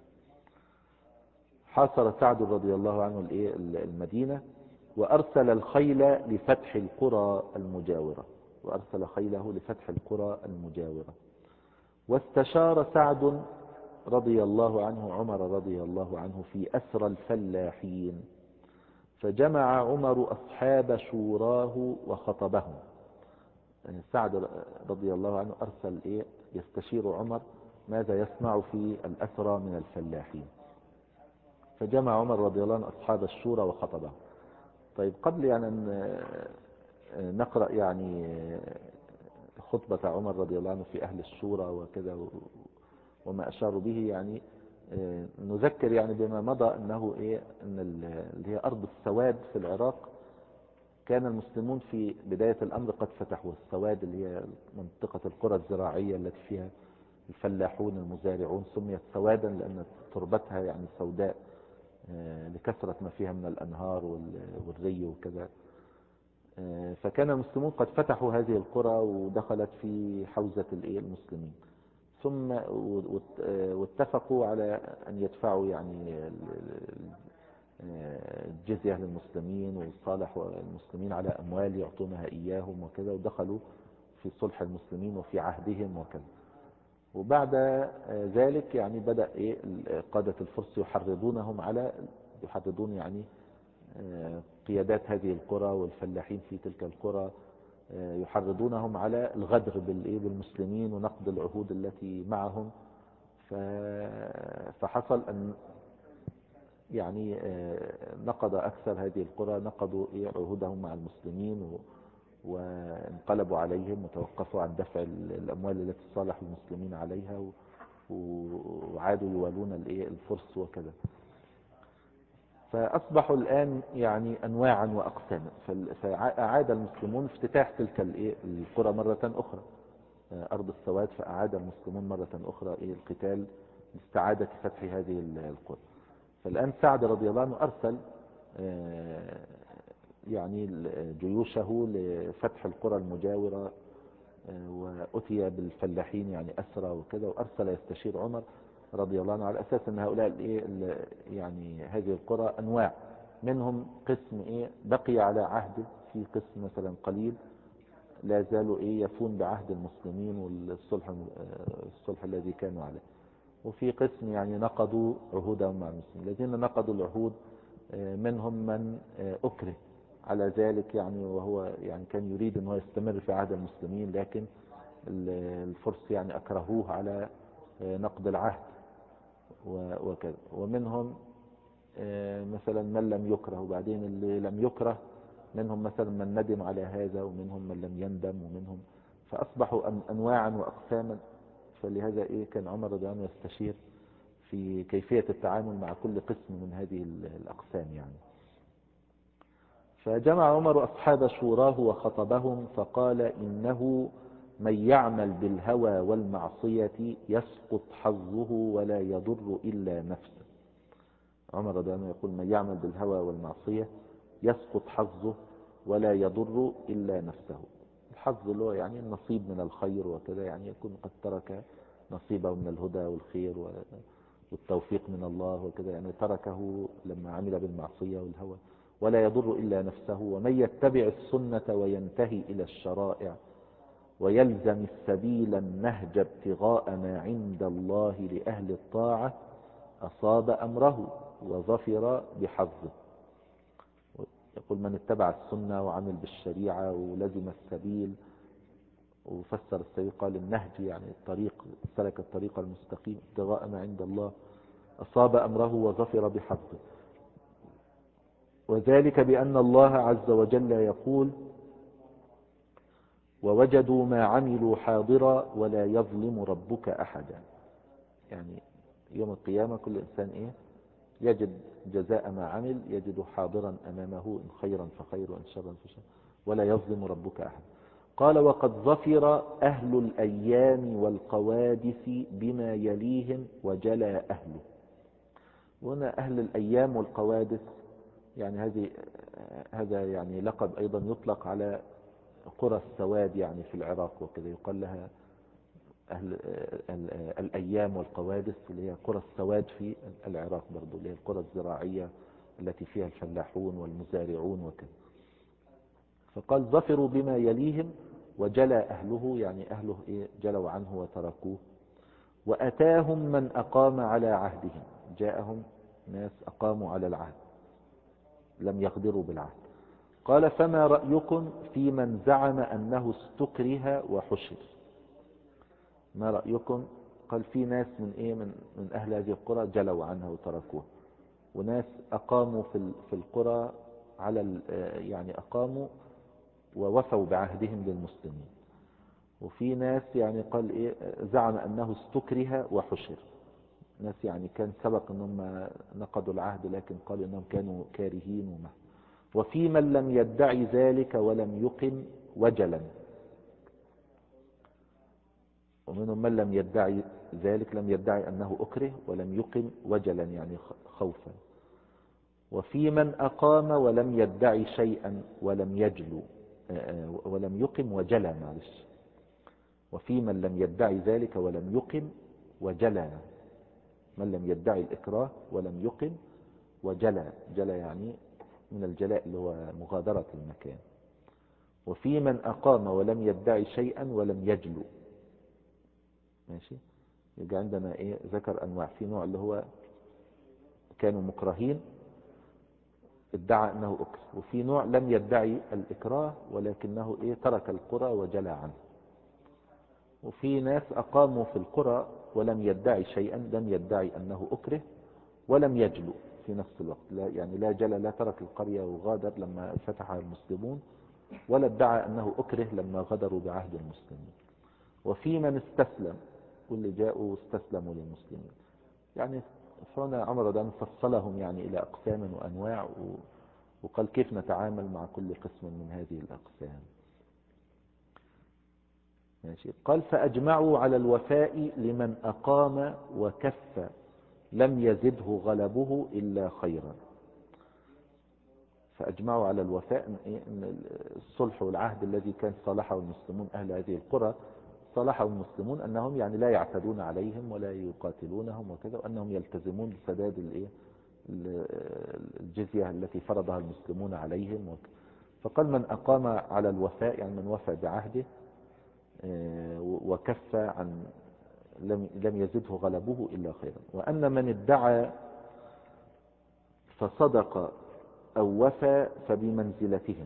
Speaker 1: حاصر سعد رضي الله عنه المدينة، وأرسل الخيل لفتح القرى المجاورة، وأرسل خيله لفتح القرى المجاورة. واستشار سعد رضي الله عنه عمر رضي الله عنه في أسرى الفلاحين، فجمع عمر أصحاب شوراه وخطبهم. سعد رضي الله عنه أرسل يستشير عمر ماذا يصنع في الأسرى من الفلاحين، فجمع عمر رضي الله عنه أصحاب الشورى وخطبهم. طيب قبل يعني أن نقرأ يعني خطبة عمر رضي الله عنه في أهل الشورى وكذا وما أشاروا به، يعني نذكر يعني بما مضى أنه أن اللي هي أرض السواد في العراق كان المسلمون في بداية الأمر قد فتحوا السواد، اللي هي منطقة القرى الزراعية التي فيها الفلاحون المزارعون، سميت سوادا لأن تربتها يعني سوداء لكثرة ما فيها من الأنهار والري وكذا. فكان المسلمون قد فتحوا هذه القرى ودخلت في حوزة المسلمين، ثم واتفقوا على أن يدفعوا يعني الجزية للمسلمين، وصالحوا المسلمين على أموال يعطونها إياهم وكذا، ودخلوا في صلح المسلمين وفي عهدهم وكذا. وبعد ذلك يعني بدأ قادة الفرس يحرضون يعني قيادات هذه القرى والفلاحين في تلك القرى، يحرضونهم على الغدر بالمسلمين ونقض العهود التي معهم. فحصل أن يعني نقض أكثر هذه القرى، نقضوا عهودهم مع المسلمين وانقلبوا عليهم وتوقفوا عن دفع الأموال التي صالح المسلمين عليها، وعادوا يوالون الفرس وكذا. فأصبحوا الآن يعني أنواعا وأقساما. فأعاد المسلمون افتتاح تلك القرى مرة أخرى، أرض السواد، فأعاد المسلمون مرة أخرى القتال لاستعادة فتح هذه القرى. فالآن سعد رضي الله عنه أرسل يعني جيوشه لفتح القرى المجاورة، وأتي بالفلاحين يعني أسرى وكذا، وأرسل يستشير عمر رضي الله عنه على أساس أن هؤلاء يعني هذه القرى أنواع، منهم قسم بقي على عهده، في قسم مثلا قليل لا زالوا يفون بعهد المسلمين والصلح الذي كانوا عليه، وفي قسم يعني نقضوا عهودهم مع المسلمين. الذين نقضوا العهود منهم من أكره على ذلك يعني، وهو يعني كان يريد أنه يستمر في عهد المسلمين، لكن الفرس يعني أكرهوه على نقض العهد وكذا. ومنهم مثلا من لم يكره، وبعدين اللي لم يكره منهم مثلا من ندم على هذا، ومنهم من لم يندم، ومنهم فأصبحوا أنواعا وأقساما. فلهذا كان عمر رضي الله عنه يستشير في كيفية التعامل مع كل قسم من هذه الأقسام يعني. فجمع عمر أصحاب شوراه وخطبهم فقال: إنه من يعمل بالهوى والمعصية يسقط حظه ولا يضر إلا نفسه. عمر رضي الله عنه يقول: من يعمل بالهوى والمعصية يسقط حظه ولا يضر إلا نفسه. الحظ اللي هو يعني النصيب من الخير وكذا، يعني يكون قد ترك نصيبه من الهدى والخير والتوفيق من الله وكذا، يعني تركه لما عمل بالمعصية والهوى. ولا يضر إلا نفسه. ومن يتبع السنة وينتهي إلى الشرائع ويلزم السبيل النهج ابتغاء ما عند الله لأهل الطاعة أصاب أمره وظفر بحظه. يقول: من اتبع السنة وعمل بالشريعة ولزم السبيل، وفسر السبيل قال النهج يعني الطريق، سلك الطريق المستقيم ابتغاء ما عند الله أصاب أمره وظفر بحظه. وذلك بأن الله عز وجل يقول: ووجدوا ما عملوا حاضرا ولا يظلم ربك أحدا. يعني يوم القيامة كل إنسان يجد جزاء ما عمل، يجد حاضرا أمامه، إن خيرا فخير وإن شرا فشر ولا يظلم ربك أحد. قال: وقد ظفر أهل الأيام والقوادس بما يليهم وجلى أهله. وهنا أهل الأيام والقوادس يعني هذا يعني لقب أيضا يطلق على قرى السواد يعني في العراق وكذا، يقال لها أهل الأيام والقوادس، اللي هي قرى السواد في العراق برضو، اللي هي القرى الزراعية التي فيها الفلاحون والمزارعون وكذا. فقال: ظفروا بما يليهم وجلى أهله، يعني أهله جلوا عنه وتركوه. وأتاهم من أقام على عهدهم، جاءهم ناس أقاموا على العهد لم يغدروا بالعهد. قال: فما رأيكم في من زعم أنه استكره وحشر؟ ما رأيكم؟ قال: في ناس من أهل هذه القرى جلوا عنها وتركوها، وناس أقاموا في القرى على يعني أقاموا ووفوا بعهدهم للمسلمين. وفي ناس يعني قال زعم أنه استكره وحشر، ناس يعني كان سبق أنهم نقضوا العهد لكن قالوا أنهم كانوا كارهين وما. وفي من لم يدعي ذلك ولم يقم وجلا، ومنهم من لم يدعي ذلك، لم يدعي أنه أكره ولم يقم وجلا يعني خوفا. وفي من أقام ولم يدعي شيئا ولم يجلو ولم يقم وجلى، معلش، وفي من لم يدعي ذلك ولم يقم وجلى، من لم يدعي الإكراه ولم يقم وجلى، جلى يعني من الجلاء اللي هو مغادرة المكان. وفي من أقام ولم يدعي شيئا ولم يجلو، ماشي. يبقى عندنا ايه، ذكر انواع. في نوع اللي هو كانوا مكرهين ادعى انه اكره، وفي نوع لم يدعي الاكراه ولكنه ايه ترك القرى وجلى عنه. وفي ناس اقاموا في القرى ولم يدعي شيئا، لم يدعي انه اكره ولم يجلو في نفس الوقت، لا يعني لا جلى، لا ترك القرية وغادر لما فتحها المسلمون، ولا ادعى انه اكره لما غدروا بعهد المسلمين. وفي من استسلم، واللي جاءوا واستسلموا للمسلمين. يعني هنا عمر رضي الله عنه فصلهم يعني إلى أقسام وأنواع، وقال كيف نتعامل مع كل قسم من هذه الأقسام. ماشي. قال فأجمعوا على الوفاء لمن أقام وكف لم يزده غلبه إلا خيرا. فأجمعوا على الوفاء إن الصلح والعهد الذي كان صالحه المسلمون أهل هذه القرى، صالحه المسلمون أنهم يعني لا يعتدون عليهم ولا يقاتلونهم وكذا، وأنهم يلتزمون بسداد الجزية التي فرضها المسلمون عليهم فقال من أقام على الوفاء يعني من وفى بعهده وكف عن لم يزده غلبه إلا خيرا. وأن من ادعى فصدق أو وفى فبمنزلتهم،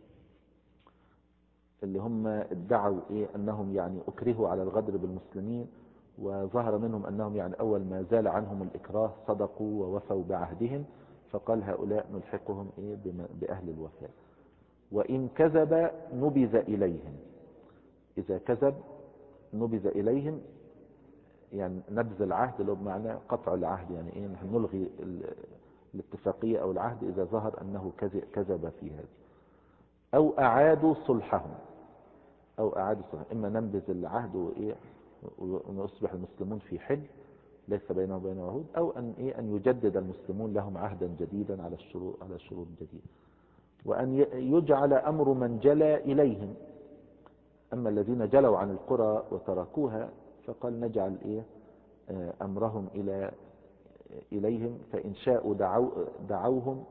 Speaker 1: اللي هم ادعوا أنهم يعني أكرهوا على الغدر بالمسلمين، وظهر منهم أنهم يعني أول ما زال عنهم الإكراه صدقوا ووفوا بعهدهم، فقال هؤلاء نلحقهم بأهل الوفاء. وإن كذب نبذ إليهم، إذا كذب نبذ إليهم، يعني نبذ العهد اللي هو بمعنى قطع العهد، يعني نحن نلغي الاتفاقية أو العهد إذا ظهر أنه كذب في هذا. أو أعادوا صلحهم، أو أعادوا صلحهم، إما ننبذ العهد ونصبح المسلمون في حل ليس بينه وبين عهود، أو أن يجدد المسلمون لهم عهدا جديدا على شروط جديدة. وأن يجعل أمر من جلى إليهم، أما الذين جلوا عن القرى وتركوها فقال نجعل أمرهم إليهم، فإن شاءوا دعوهم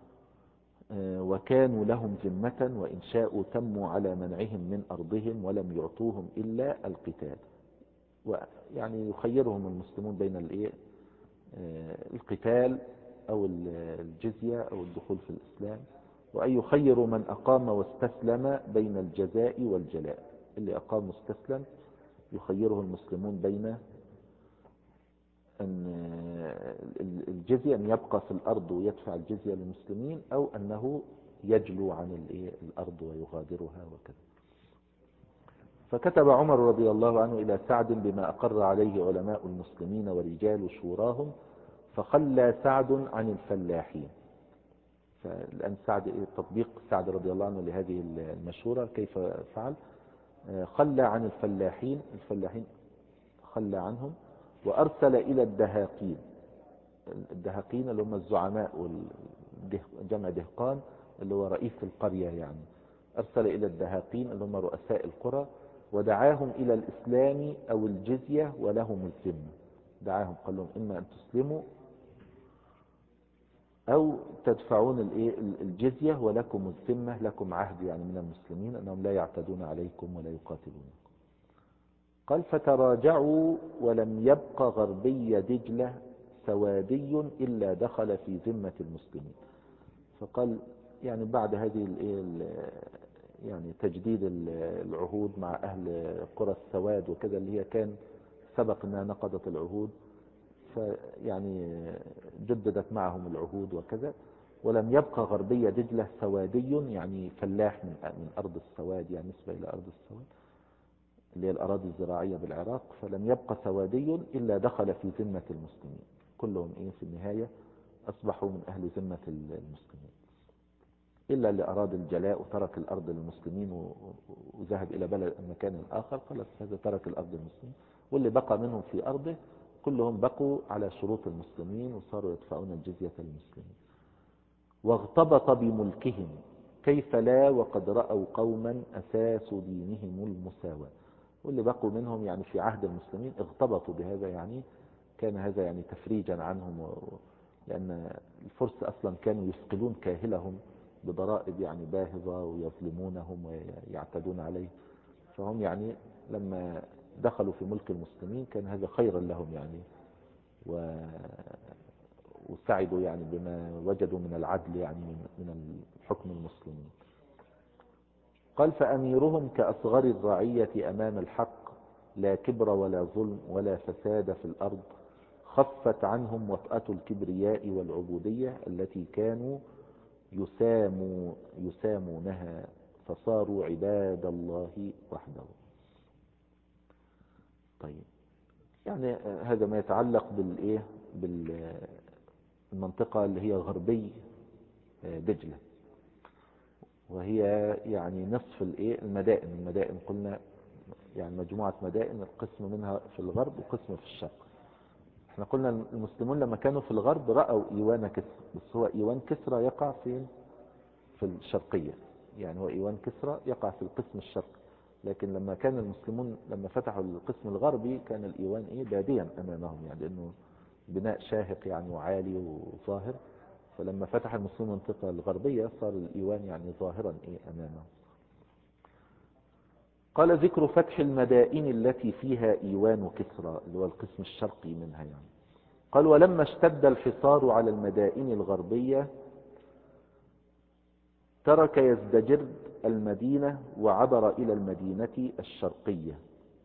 Speaker 1: وكانوا لهم ذمة، وإن شاءوا تموا على منعهم من أرضهم ولم يعطوهم إلا القتال. ويعني يخيرهم المسلمون بين القتال أو الجزية أو الدخول في الإسلام. وأن يخيروا من أقام واستسلم بين الجزاء والجلاء، اللي أقام واستسلم يخيره المسلمون بين أن الجزية أن يبقى في الأرض ويدفع الجزية للمسلمين، أو أنه يجلو عن الأرض ويغادرها وكذا. فكتب عمر رضي الله عنه إلى سعد بما أقر عليه علماء المسلمين ورجال شوراهم، فخلى سعد عن الفلاحين. فالآن سعد تطبيق سعد رضي الله عنه لهذه المشورة كيف فعل؟ خلى عن الفلاحين خلى عنهم، وأرسل إلى الدهاقين اللي هم الزعماء، جمع دهقان اللي هو رئيس القرية يعني. أرسل إلى الدهاقين اللي هم رؤساء القرى، ودعاهم إلى الإسلام أو الجزية ولهم الذمة. دعاهم قال لهم إما أن تسلموا أو تدفعون الجزية ولكم الذمة، لكم عهد يعني من المسلمين أنهم لا يعتدون عليكم ولا يقاتلونكم. قال فتراجعوا ولم يبق غربي دجلة سوادي إلا دخل في ذمة المسلمين. فقال يعني بعد هذه يعني تجديد العهود مع أهل قرى السواد وكذا، اللي هي كان سبق أنها نقضت العهود، فيعني جددت معهم العهود وكذا. ولم يبقى غربي دجلة سوادي، يعني فلاح من أرض السواد، يعني نسبة إلى أرض السواد اللي هي الأراضي الزراعية بالعراق. فلم يبقى سوادي إلا دخل في ذمة المسلمين، كلهم في النهاية أصبحوا من أهل ذمة المسلمين، إلا اللي أراد الجلاء وترك الأرض للمسلمين وذهب إلى مكان آخر، خلاص هذا ترك الأرض للمسلمين. واللي بقى منهم في أرضه كلهم بقوا على شروط المسلمين وصاروا يدفعون الجزية للمسلمين. واغتبط بملكهم، كيف لا وقد رأوا قوما أساس دينهم المساواة. واللي بقوا منهم يعني في عهد المسلمين اغتبطوا بهذا، يعني كان هذا يعني تفريجا عنهم لأن الفرس أصلا كانوا يثقلون كاهلهم بضرائب يعني باهظة ويظلمونهم ويعتدون عليه، فهم يعني لما دخلوا في ملك المسلمين كان هذا خيرا لهم يعني، وسعدوا يعني بما وجدوا من العدل يعني من الحكم المسلمين. قال فأميرهم كأصغر الرعية أمام الحق، لا كبر ولا ظلم ولا فساد في الأرض، خفت عنهم وطأة الكبرياء والعبودية التي كانوا يسامونها، فصاروا عباد الله وحده. طيب يعني هذا ما يتعلق بالمنطقة اللي هي غربي دجلة، وهي يعني نصف المدائن قلنا يعني مجموعة مدائن، القسم منها في الغرب وقسم في الشرق. احنا قلنا المسلمون لما كانوا في الغرب رأوا ايوان كسرى، بس هو ايوان كسرى يقع في الشرقية، يعني هو ايوان كسرى يقع في القسم الشرقي. لكن لما كان المسلمون لما فتحوا القسم الغربي كان الايوان باديا امامهم، يعني لانه بناء شاهق يعني وعالي وظاهر، فلما فتح المسلمون المنطقة الغربية صار الايوان يعني ظاهرا امامهم. قال ذكر فتح المدائن التي فيها ايوان كسرى اللي هو القسم الشرقي منها يعني. قال ولما اشتد الحصار على المدائن الغربية ترك يزدجرد المدينة وعبر إلى المدينة الشرقية،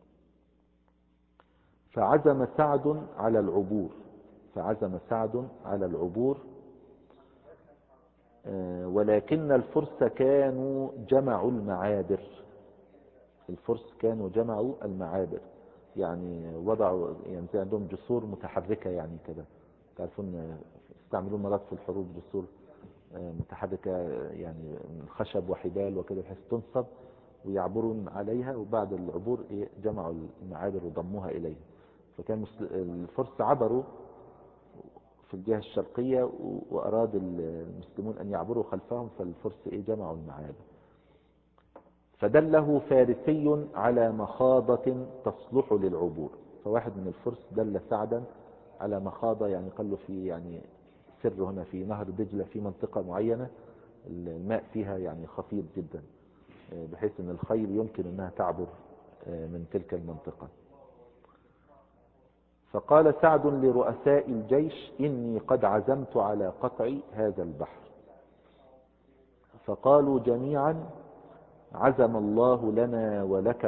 Speaker 1: فعزم سعد على العبور ولكن الفرس كانوا جمعوا المعابر، يعني وضعوا يعني زي عندهم جسور متحركة يعني كده، تعرفون يستعملون مرات في الحروب جسور متحركة يعني من خشب وحبال وكده بحيث تنصب ويعبرون عليها، وبعد العبور جمعوا المعابر وضموها إليه. فكان الفرس عبروا في الجهة الشرقية وأراد المسلمون أن يعبروا خلفهم، فالفرس جمعوا المعابر. فدله فارسي على مخاضة تصلح للعبور، فواحد من الفرس دل سعدا على مخاضة، يعني قال له في يعني سر هنا في نهر دجلة في منطقة معينة الماء فيها يعني خفيض جدا بحيث ان الخيل يمكن انها تعبر من تلك المنطقة. فقال سعد لرؤساء الجيش إني قد عزمت على قطع هذا البحر، فقالوا جميعا عزم الله لنا ولك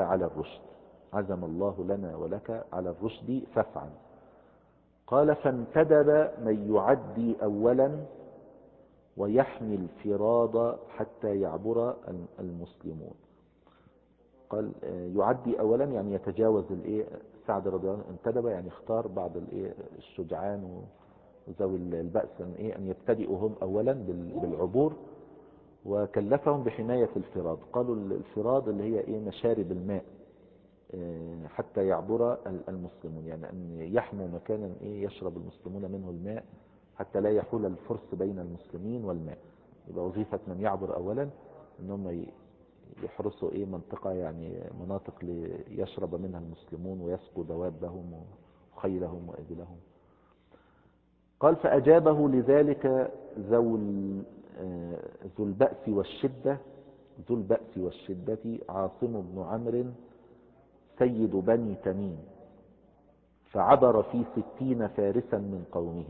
Speaker 1: على الرشد فافعل. قال فانتدب من يعدي أولا ويحمي الفراد حتى يعبر المسلمون. قال يعدي أولا يعني يتجاوز سعد رضي الله عنه انتدب يعني اختار بعض الشجعان وذوي البأس أن يبتدئوا هم أولا بالعبور، وكلفهم بحماية الفراد. قالوا الفراد اللي هي مشارب الماء حتى يعبر المسلمون، يعني أن يحموا مكانا يشرب المسلمون منه الماء حتى لا يحول الفرس بين المسلمين والماء. يبقى وظيفة من يعبر أولا أنهم يحرسوا منطقة يعني مناطق ليشرب منها المسلمون ويسقوا دوابهم وخيلهم وإبلهم. قال فأجابه لذلك ذو البأس والشدة عاصم بن عمرو سيد بني تميم، فعبر في 60 فارسا من قومه.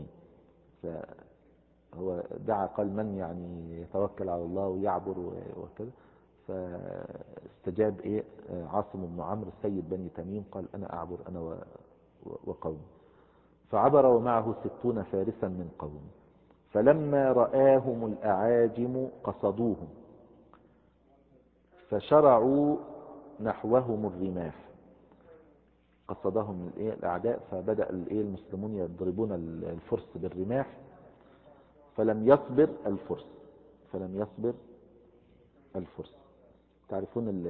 Speaker 1: فهو دعا قال من يعني يتوكل على الله ويعبر وكذا، فاستجاب عاصم بن عمرو سيد بني تميم قال أنا أعبر أنا وقومي، فعبر ومعه 60 فارسا من قومه. فلما رآهم الأعاجم قصدوهم فشرعوا نحوهم الرماح، قصدهم الأعداء فبدأ المسلمون يضربون الفرس بالرماح، فلم يصبر الفرس. تعرفون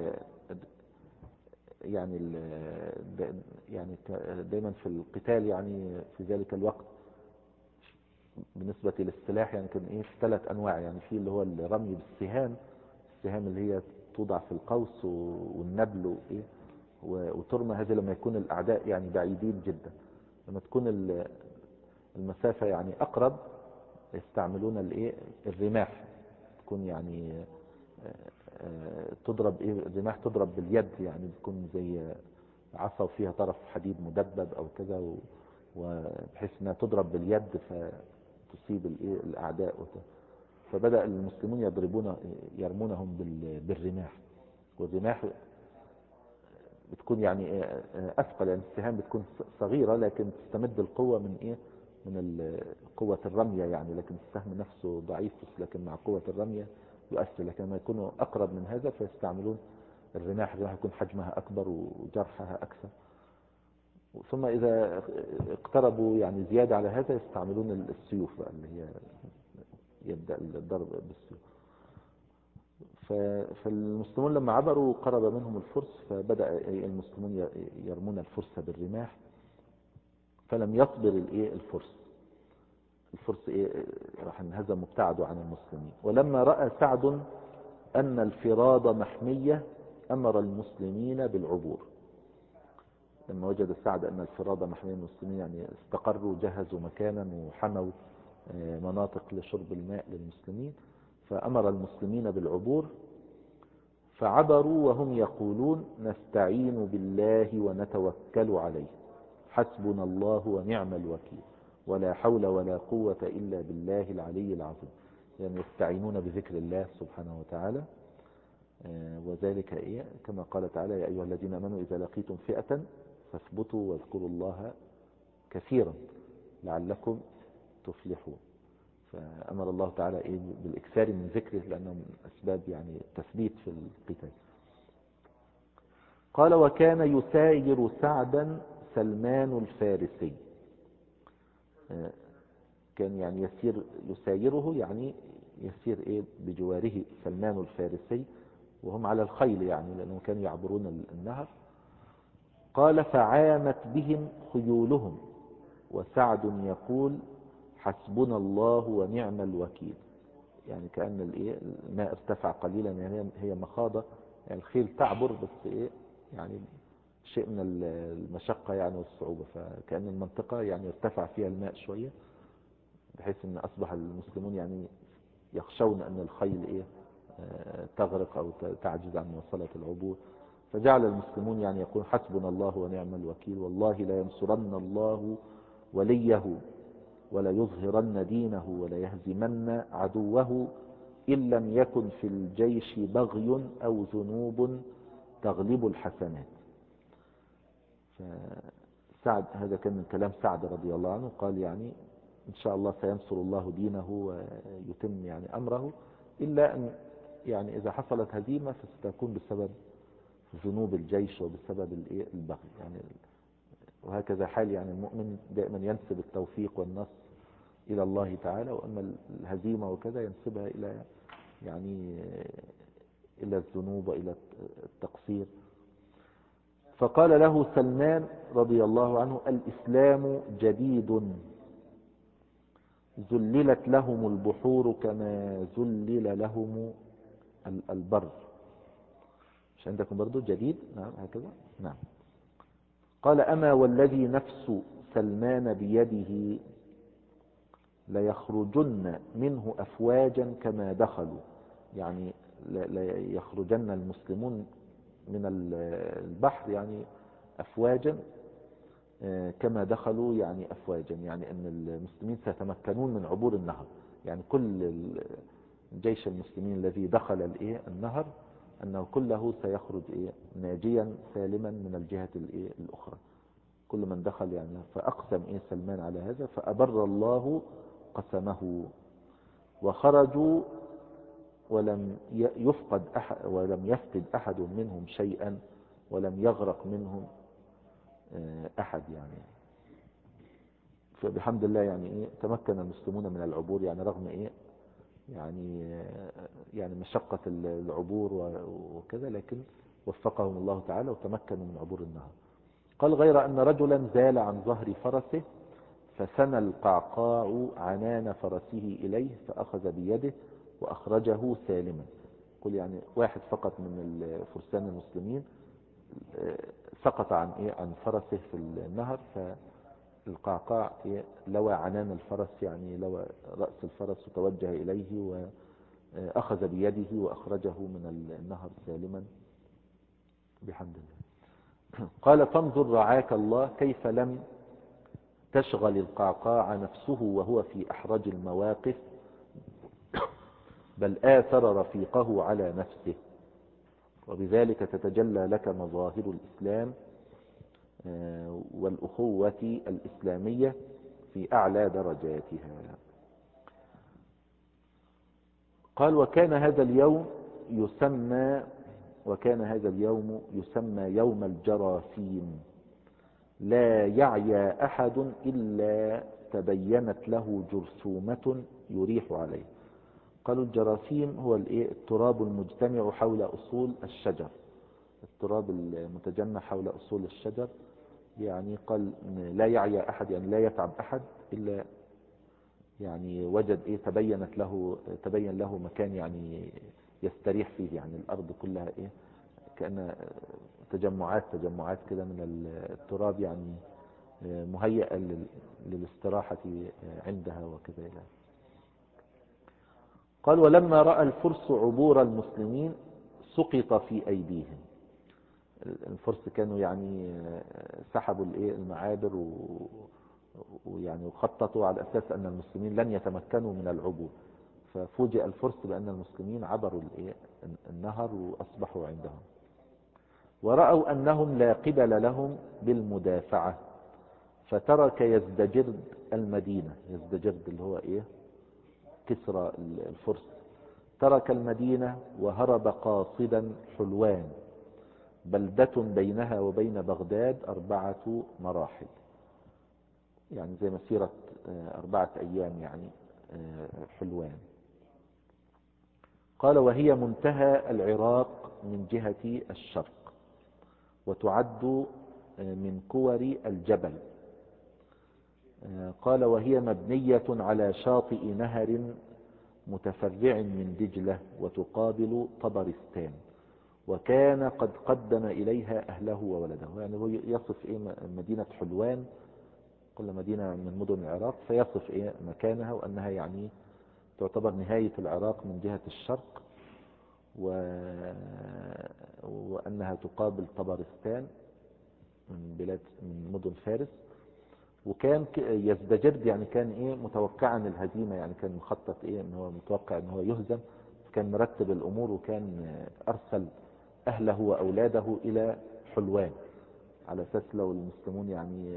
Speaker 1: يعني يعني دايما في القتال يعني في ذلك الوقت بالنسبة للسلاح يعني كان ايه في 3 انواع، يعني في اللي هو الرمي بالسهام، السهام اللي هي توضع في القوس والنبل وايه وترمى. هذه لما يكون الاعداء يعني بعيدين جدا. لما تكون المسافة يعني اقرب يستعملون الايه الرماح، تكون يعني تضرب ايه الرماح تضرب باليد، يعني بتكون زي عصا وفيها طرف حديد مدبب او كذا وبحيث انها تضرب باليد تصيب الاعداء فبدأ المسلمون يرمونهم بالرماح. والرماح بتكون يعني اثقل، يعني السهام بتكون صغيرة لكن تستمد القوة من من قوة الرمية يعني، لكن السهم نفسه ضعيف لكن مع قوة الرمية يؤثر. لكن لما يكونوا اقرب من هذا فيستعملون الرماح يكون حجمها اكبر وجرحها اكثر. ثم اذا اقتربوا يعني زيادة على هذا يستعملون السيوف بقى اللي هي يبدأ الضرب بالسيوف. فالمسلمون لما عبروا قرب منهم الفرس، فبدأ المسلمون يرمون الفرس بالرماح، فلم يصبر الفرس راح انهزموا وابتعدوا عن المسلمين. ولما رأى سعد أن الفراد محمية أمر المسلمين بالعبور. لما وجد سعد أن الفراد محمية المسلمين يعني استقروا جهزوا مكانا وحموا مناطق لشرب الماء للمسلمين، فأمر المسلمين بالعبور. فعبروا وهم يقولون نستعين بالله ونتوكل عليه حسبنا الله ونعم الوكيل ولا حول ولا قوة إلا بالله العلي العظيم. يعني يستعينون بذكر الله سبحانه وتعالى، وذلك كما قال تعالى يا أيها الذين آمنوا إذا لقيتم فئة فاثبتوا واذكروا الله كثيرا لعلكم تفلحون. فأمر الله تعالى بالإكثار من ذكره لأنه من أسباب يعني التثبيت في القتال. قال وكان يساير سعدا سلمان الفارسي. كان يعني يسايره يعني يسير بجواره سلمان الفارسي وهم على الخيل يعني لأنهم كانوا يعبرون النهر. قال فعامت بهم خيولهم وسعد يقول حسبنا الله ونعم الوكيل. يعني كأن الماء ارتفع قليلا، يعني هي مخاضة، يعني الخيل تعبر بس يعني شيء من المشقة يعني والصعوبة، فكأن المنطقة يعني ارتفع فيها الماء شوية بحيث ان اصبح المسلمون يعني يخشون ان الخيل تغرق او تعجز عن مواصلة العبور. فجعل المسلمون يعني يقول حسبنا الله ونعم الوكيل والله لا ينصرن الله وليه ولا يظهرن دينه ولا يهزمن عدوه إن لم يكن في الجيش بغي أو ذنوب تغلب الحسنات. فسعد هذا كان من كلام سعد رضي الله عنه، قال يعني إن شاء الله سينصر الله دينه ويتم يعني أمره، إلا أن يعني إذا حصلت هزيمة فستكون بسبب ذنوب الجيش وبسبب البغي يعني. وهكذا حال يعني المؤمن دائما ينسب التوفيق والنصر إلى الله تعالى، وأما الهزيمة وكذا ينسبها إلى يعني إلى الذنوب وإلى التقصير. فقال له سلمان رضي الله عنه الإسلام جديد ذللت لهم البحور كما ذلل لهم البر. مش عندكم برضو جديد؟ نعم هكذا نعم. قال أما والذي نفس سلمان بيده ليخرجن منه أفواجا كما دخلوا، يعني ليخرجن المسلمون من البحر يعني أفواجا كما دخلوا يعني أفواجا، يعني أن المسلمين سيتمكنون من عبور النهر. يعني كل جيش المسلمين الذي دخل النهر أنه كله سيخرج ناجيا سالما من الجهة الأخرى، كل من دخل يعني. فأقسم سلمان على هذا فأبر الله قسمه وخرجوا ولم يفقد أحد منهم شيئا ولم يغرق منهم أحد يعني. فبحمد الله يعني تمكن المسلمون من العبور يعني رغم يعني مشقة العبور وكذا، لكن وفقهم الله تعالى وتمكنوا من عبور النهر. قال غير أن رجلا زال عن ظهر فرسه فثنى القعقاع عنان فرسه إليه فأخذ بيده وأخرجه سالما. قل يعني واحد فقط من الفرسان المسلمين سقط عن فرسه في النهر، فالقعقاع لوى عنان الفرس، يعني لوى رأس الفرس وتوجه إليه وأخذ بيده وأخرجه من النهر سالما بحمد الله. قال فانظر رعاك الله كيف لم تشغل القعقاع نفسه وهو في أحرج المواقف، بل آثر رفيقه على نفسه، وبذلك تتجلى لك مظاهر الإسلام والأخوة الإسلامية في أعلى درجاتها. قال وكان هذا اليوم يسمى يوم الجراثيم، لا يعيا أحد إلا تبينت له جرثومة يريح عليه. قالوا الجراثيم هو التراب المجتمع حول أصول الشجر، التراب المتجمع حول أصول الشجر. يعني قال لا يعيا أحد، يعني لا يتعب أحد إلا يعني وجد تبين له مكان يعني يستريح فيه، يعني الأرض كلها كأن تجمعات كده من التراب، يعني مهيئة للاستراحة عندها وكذا. قال ولما رأى الفرس عبور المسلمين سقط في أيديهم. الفرس كانوا يعني سحبوا المعابر ويعني وخططوا على أساس أن المسلمين لن يتمكنوا من العبور، ففوجئ الفرس بأن المسلمين عبروا النهر وأصبحوا عندهم، ورأوا أنهم لا قبل لهم بالمدافعة، فترك يزدجرد المدينة. يزدجرد اللي هو كسرى الفرس، ترك المدينة وهرب قاصدا حلوان، بلدة بينها وبين بغداد 4 مراحل، يعني زي مسيرة 4 أيام يعني حلوان. قال وهي منتهى العراق من جهة الشرق، وتعد من كور الجبل. قال وهي مبنية على شاطئ نهر متفرع من دجلة وتقابل طبرستان، وكان قد قدم إليها أهله وولده. يعني هو يصف مدينة حلوان، كل مدينة من مدن العراق فيصف مكانها، وأنها يعني تعتبر نهاية العراق من جهة الشرق، وأنها تقابل طبرستان من مدن فارس. وكان يزدجرد يعني كان متوقعا الهزيمة، يعني كان مخطط ان هو متوقع ان هو يهزم، كان مرتب الامور، وكان ارسل اهله واولاده الى حلوان على اساس لو المسلمون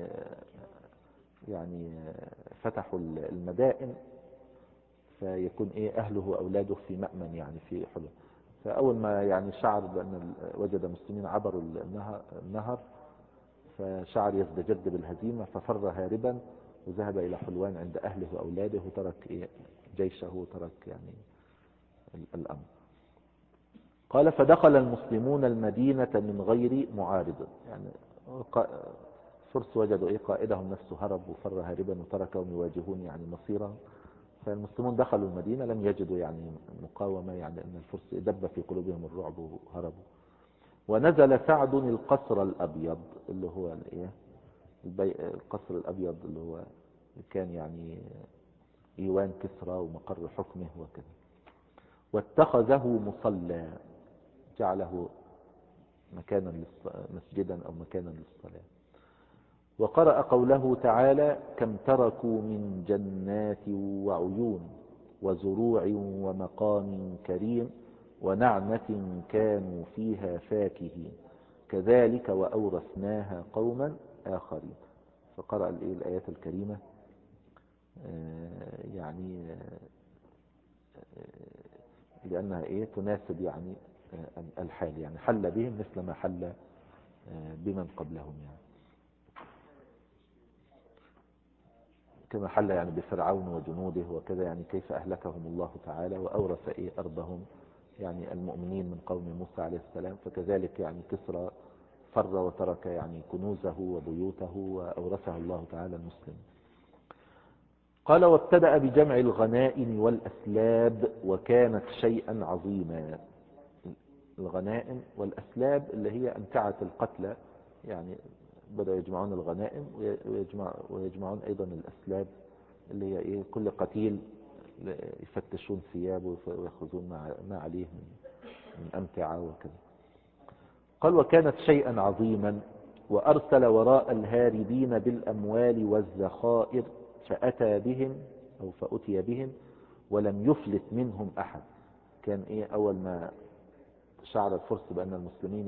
Speaker 1: يعني فتحوا المدائن فيكون اهله واولاده في مأمن يعني في حلوان. فاول ما يعني شعر بان وجد مسلمين عبروا النهر فشعر يزدجرد بالهزيمة، ففر هاربا وذهب إلى حلوان عند أهله وأولاده، وترك جيشه وترك يعني الأمر. قال فدخل المسلمون المدينة من غير معارض، يعني فرس وجدوا قائدهم نفسه هرب وفر هاربا وتركهم يواجهون يعني مصيرهم، فالمسلمون دخلوا المدينة لم يجدوا يعني مقاومة، يعني أن الفرس دب في قلوبهم الرعب وهربوا. ونزل سعد القصر الأبيض اللي هو القصر الأبيض اللي هو كان يعني إيوان كسرى ومقر حكمه وكذا، واتخذه مصلى، جعله مكانا مسجدا أو مكانا للصلاة. وقرأ قوله تعالى كم تركوا من جنات وعيون وزروع ومقام كريم ونعمة كانوا فيها فاكهين كذلك وأورثناها قوما آخرين. فقرأ الآيات الكريمة يعني لأنها تناسب يعني الحال، يعني حل بهم مثل ما حل بمن قبلهم، يعني كما حل يعني بفرعون وجنوده وكذا، يعني كيف أهلكهم الله تعالى وأورث أرضهم يعني المؤمنين من قوم موسى عليه السلام، فكذلك يعني كسرى فر وترك يعني كنوزه وبيوته وأورثه الله تعالى المسلم. قال وابتدأ بجمع الغنائم والأسلاب وكانت شيئا عظيما. الغنائم والأسلاب اللي هي أمتعة القتلى، يعني بدأوا يجمعون الغنائم ويجمعون أيضا الأسلاب اللي هي إيه، كل قتيل يفتشون ثيابه ويأخذون ما عليه من أمتعة وكذا. قال وكانت شيئا عظيما وأرسل وراء الهاربين بالأموال والذخائر فأتى بهم أو فأتي بهم ولم يفلت منهم أحد. كان إيه، أول ما شعر الفرس بأن المسلمين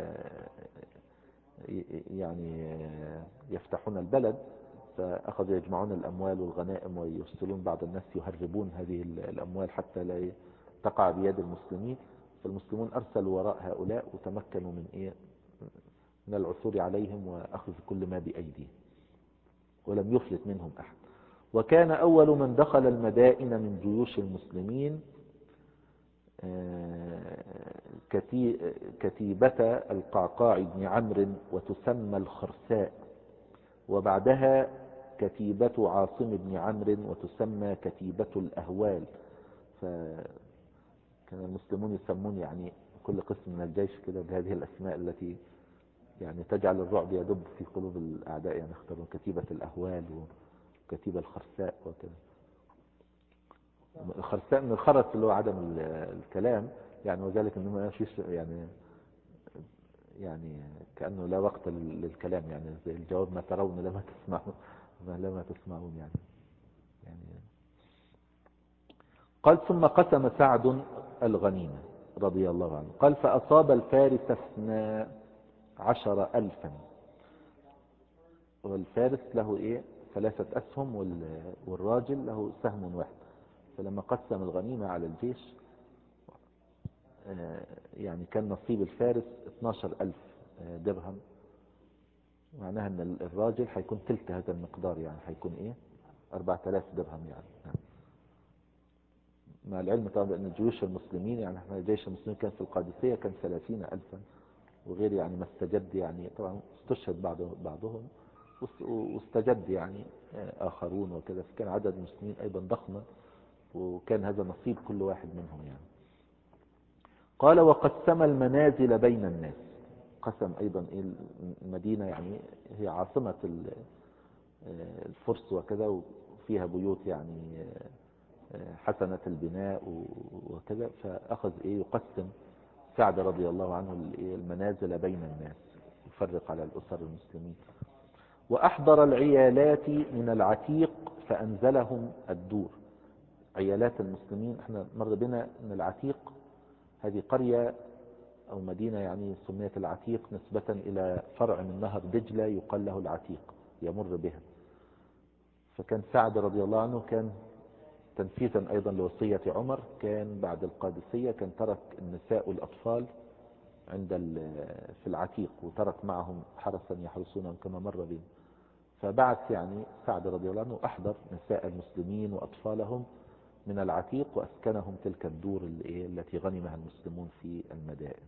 Speaker 1: يعني يفتحون البلد، فأخذوا يجمعون الأموال والغنائم ويرسلون بعض الناس يهربون هذه الأموال حتى لا تقع بيد المسلمين. فالمسلمون أرسلوا وراء هؤلاء وتمكنوا من العثور عليهم وأخذ كل ما بأيديهم ولم يفلت منهم أحد. وكان أول من دخل المدائن من جيوش المسلمين كتيبة القعقاع بن عمرو وتسمى الخرساء، وبعدها كتيبة عاصم بن عمرو وتسمى كتيبة الأهوال. فكان المسلمون يسمون يعني كل قسم من الجيش كده بهذه الأسماء التي يعني تجعل الرعب يدب في قلوب الأعداء، يعني اختاروا كتيبة الأهوال وكتيبة الخرساء وكذا. الخرساء من الخرس اللي هو عدم الكلام يعني، وذلك انه ما فيش يعني كأنه لا وقت للكلام، يعني زي الجواب ما ترون لما تسمعون لما تسمعون يعني قال ثم قسم سعد الغنيمة رضي الله عنه. قال فأصاب الفارس 12,000، والفارس له ايه 3 أسهم والراجل له سهم واحد. فلما قسم الغنيمة على الجيش يعني كان نصيب الفارس 12,000 درهم، معناها ان الراجل هيكون تلت هذا المقدار، يعني هيكون ايه 4,000 درهم يعني. مع العلم طبعا بأن جيوش المسلمين، يعني احنا جيش المسلمين كان في القادسية كان 30,000 وغير يعني ما استجد، يعني طبعا استشهد بعضهم واستجد يعني آخرون وكذا، فكان عدد المسلمين أيضا ضخما، وكان هذا نصيب كل واحد منهم يعني. قال وقسم المنازل بين الناس، قسم أيضا المدينة يعني هي عاصمة الفرس وكذا، وفيها بيوت يعني حسنة البناء وكذا، فأخذ يقسم سعد رضي الله عنه المنازل بين الناس، يفرق على الأسر المسلمين. وأحضر العيالات من العتيق فأنزلهم الدور. عيالات المسلمين احنا مر بنا ان العتيق هذه قرية أو مدينة يعني سميت العتيق نسبة إلى فرع من نهر دجلة يقال له العتيق يمر بها. فكان سعد رضي الله عنه كان تنفيذا أيضا لوصية عمر، كان بعد القادسية كان ترك النساء والأطفال في العتيق، وترك معهم حرسا يحرسونهم كما مر بنا. فبعث يعني سعد رضي الله عنه أحضر نساء المسلمين وأطفالهم من العتيق وأسكنهم تلك الدور التي غنمها المسلمون في المدائن.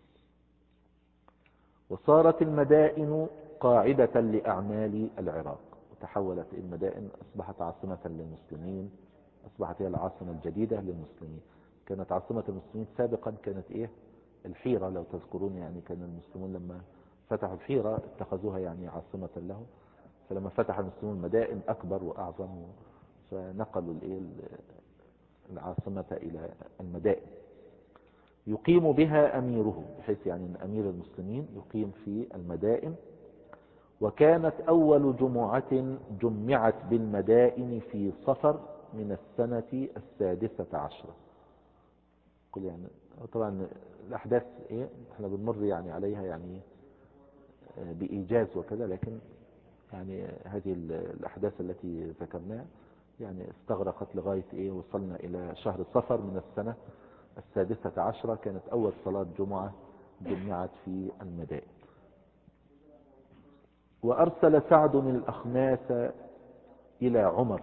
Speaker 1: وصارت المدائن قاعدة لأعمال العراق، وتحولت المدائن أصبحت عاصمة للمسلمين، أصبحت هي العاصمة الجديدة للمسلمين. كانت عاصمة المسلمين سابقا كانت الحيرة لو تذكرون، يعني كان المسلمون لما فتحوا الحيرة اتخذوها يعني عاصمة لهم، فلما فتح المسلمون مدائن أكبر وأعظم فنقلوا العاصمة إلى المدائن يقيم بها أميره، بحيث يعني أن أمير المسلمين يقيم في المدائن. وكانت أول جمعة جمعت بالمدائن في صفر من السنة 16. قل يعني طبعا الأحداث احنا بنمر يعني عليها يعني بإيجاز وكذا، لكن يعني هذه الأحداث التي ذكرناها يعني استغرقت لغاية وصلنا إلى شهر صفر من السنة 16. كانت أول صلاة جمعة جمعت في المدائن. وأرسل سعد الأخماس إلى عمر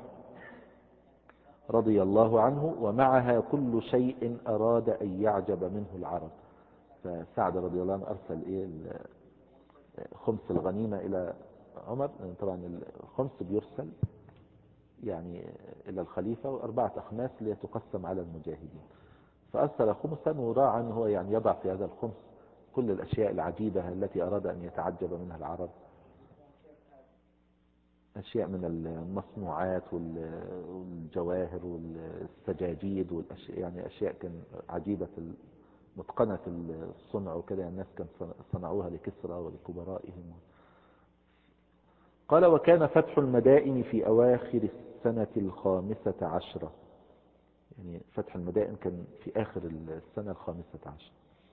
Speaker 1: رضي الله عنه ومعها كل شيء أراد أن يعجب منه العرب. فسعد رضي الله عنه أرسل خمس الغنيمة إلى عمر، طبعا الخمس بيرسل يعني إلى الخليفة، وأربعة أخماس ليتقسم على المجاهدين. فأرسل خمسا، وراعى أنه هو يعني يضع في هذا الخمس كل الأشياء العجيبة التي أراد أن يتعجب منها العرب، أشياء من المصنوعات والجواهر والسجاجيد والأشياء، يعني أشياء كان عجيبة متقنة الصنع وكذا، الناس كان صنعوها لكسرى ولكبرائهم. قال: وكان فتح المدائن في أواخر السنة 15، يعني فتح المدائن كان في آخر السنة 15.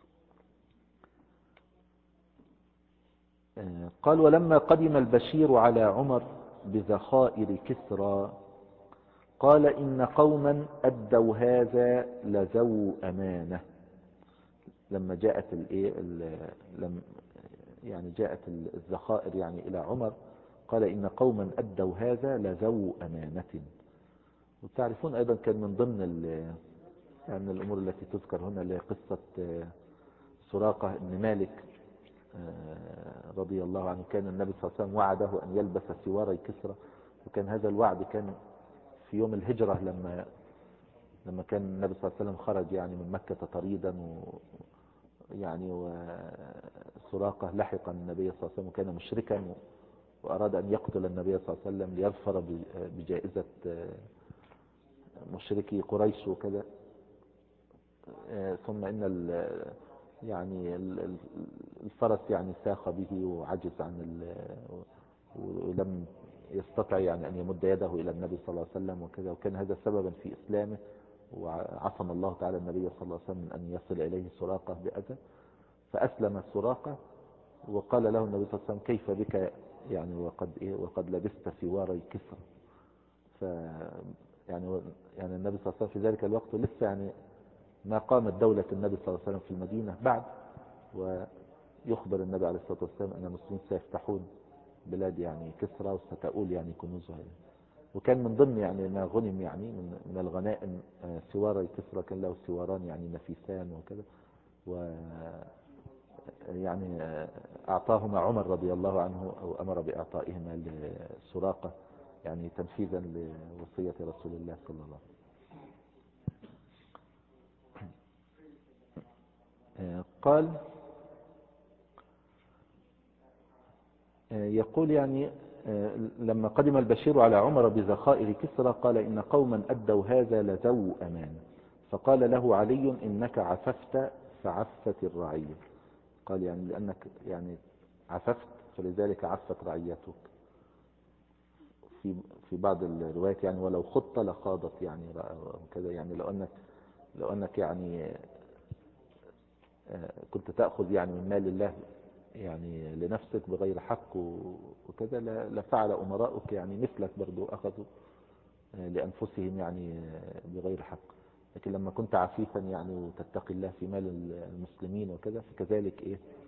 Speaker 1: قال: ولما قدم البشير على عمر بذخائر كسرى قال: إن قوما أدوا هذا لذو أمانة. لما جاءت يعني جاءت الذخائر يعني إلى عمر، قال: إن قوما أدوا هذا لذو أمانة. وتعرفون أيضا كان من ضمن يعني الأمور التي تذكر هنا اللي هي قصة سراقة بن مالك رضي الله عنه. كان النبي صلى الله عليه وسلم وعده أن يلبس سواري كسرى، وكان هذا الوعد كان في يوم الهجرة، لما كان النبي صلى الله عليه وسلم خرج يعني من مكة طريدا، يعني وسراقة لحق النبي صلى الله عليه وسلم وكان مشركا، وأراد أن يقتل النبي صلى الله عليه وسلم ليظفر بجائزة مشركي قريش وكذا. ثم إن يعني الفرس يعني ساق به وعجز ولم يستطع يعني أن يمد يده إلى النبي صلى الله عليه وسلم وكذا، وكان هذا سببا في إسلامه، وعصم الله تعالى النبي صلى الله عليه وسلم من أن يصل إليه سراقة بأذى. فأسلم سراقة، وقال له النبي صلى الله عليه وسلم: كيف بك يعني وقد لبست سواري كسرى. ف يعني النبي صلى الله عليه وسلم في ذلك الوقت لسه يعني ما قامت دولة النبي صلى الله عليه وسلم في المدينة بعد، ويخبر النبي عليه الصلاة والسلام أن المسلمين سيفتحون بلاد يعني كسرى وستؤول يعني كنوزها. وكان من ضمن يعني ما غنم يعني من الغنائم سواري كسرى، كان له سواران يعني نفيسان وكذا، يعني أعطاهما عمر رضي الله عنه، أو أمر بإعطائهما لسراقة يعني تنفيذا لوصية رسول الله صلى الله عليه وسلم. قال يقول يعني لما قدم البشير على عمر بذخائر كسرى قال: إن قوما أدوا هذا لذو أمان. فقال له علي: إنك عففت فعفت الرعية. قال يعني لأنك يعني عففت فلذلك عفت رعيتك. في بعض الروايات يعني ولو خضت لخاضت يعني كذا، يعني لو أنك يعني كنت تأخذ يعني من مال الله يعني لنفسك بغير حق وكذا، لفعل أمراؤك يعني مثلك برضو أخذوا لأنفسهم يعني بغير حق. لكن لما كنت عفيفا يعني وتتقي الله في مال المسلمين وكذا، فكذلك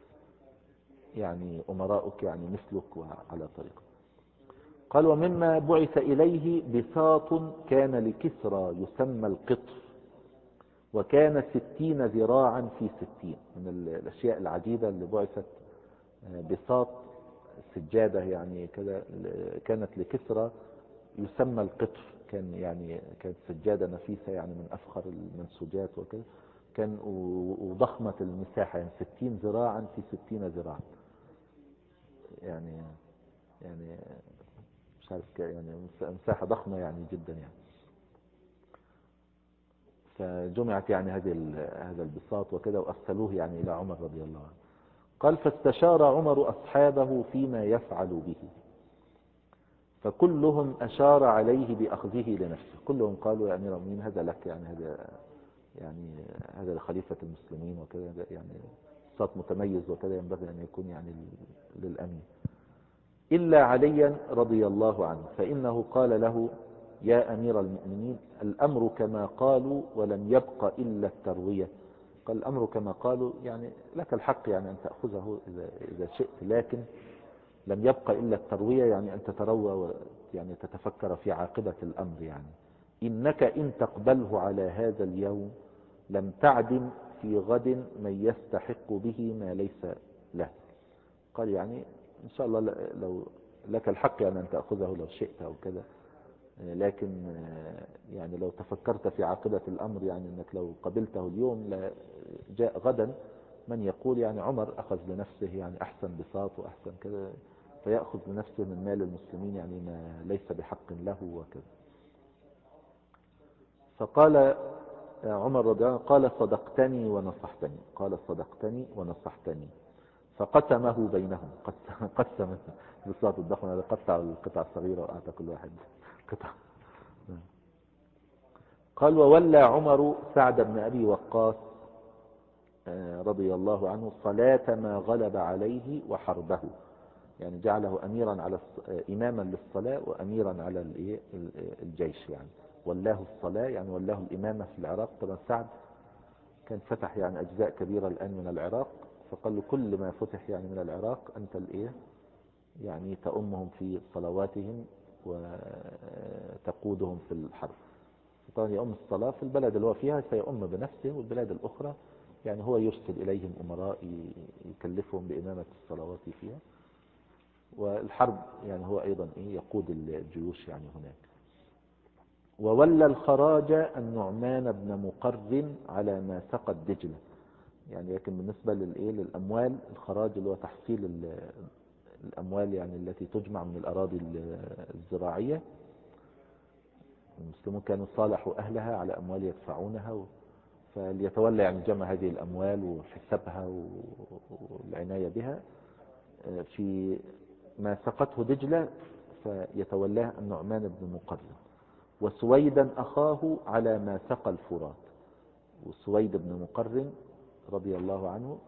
Speaker 1: يعني أمراؤك يعني مثلك وعلى طريقه. قال: ومما بعث إليه بساط كان لكسرى يسمى القطر، وكان 60 ذراعا في 60. من الأشياء العجيبة اللي بعثت بساط سجادة يعني كذا كانت لكسرى يسمى القطر. كانت سجادة نفيسة يعني من أفخر المنسوجات وكذا، كان وضخمة المساحة يعني 60 ذراعا في 60 ذراعا، يعني مش عارف يعني مساحة ضخمة يعني جدا يعني. فجمعت يعني هذا البساط وكذا، وأرسلوه يعني إلى عمر رضي الله عنه. قال: فاستشار عمر أصحابه فيما يفعل به، فكلهم أشار عليه بأخذه لنفسه. كلهم قالوا: يا أمير المؤمنين هذا لك، يعني هذا لخليفة المسلمين وكذا، يعني بساط متميز وكذا ينبغي أن يكون يعني للأمير، إلا عليا رضي الله عنه، فإنه قال له: يا أمير المؤمنين الأمر كما قالوا ولم يبق إلا التروية. قال: الأمر كما قالوا يعني لك الحق يعني أن تأخذه إذا شئت، لكن لم يبق إلا التروية يعني أن تتروى يعني تتفكر في عاقبة الأمر. يعني إنك إن تقبله على هذا اليوم لم تعدم في غد من يستحق به ما ليس له. قال يعني إن شاء الله لو لك الحق يعني أن تأخذه لو شئت أو كذا، لكن يعني لو تفكرت في عاقبة الأمر، يعني أنك لو قبلته اليوم لا جاء غدا من يقول يعني عمر أخذ لنفسه يعني أحسن بساط وأحسن كذا، فيأخذ لنفسه من مال المسلمين يعني ما ليس بحق له وكذا. فقال عمر رضي الله عنه قال صدقتني ونصحتني، قال صدقتني ونصحتني، فقسمه بينهم. قسم بساط الضخم هذا، قطع القطع الصغيرة وأعطى كل واحد قطع. قال وولى عمر سعد بن أبي وقاص رضي الله عنه صلاة ما غلب عليه وحربه، يعني جعله أميرا على إماما للصلاة وأميرا على الجيش، يعني ولاه الصلاة يعني ولاه الإمامة في العراق. طبعا سعد كان فتح يعني أجزاء كبيرة الآن من العراق، فقال له كل ما فتح يعني من العراق أنت يعني تأمهم في صلواتهم وتقودهم في الحرب. طبعا يؤم الصلاة في البلد اللي هو فيها سيؤم بنفسه، والبلاد الأخرى يعني هو يرسل إليهم أمراء يكلفهم بإمامة الصلوات فيها، والحرب يعني هو أيضا يقود الجيوش يعني هناك. وولى الخراج النعمان بن مقرن على ما سقت دجلة، يعني لكن بالنسبة للأموال الخراج اللي هو تحصيل الأموال يعني التي تجمع من الأراضي الزراعية، المسلمون كانوا صالحوا أهلها على أموال يدفعونها، فليتولى يعني جمع هذه الأموال وحسابها والعناية بها في ما سقته دجلة، فيتولاه النعمان بن مقرن. وسويدا أخاه على ما سقى الفرات، وسويد بن مقرن رضي الله عنه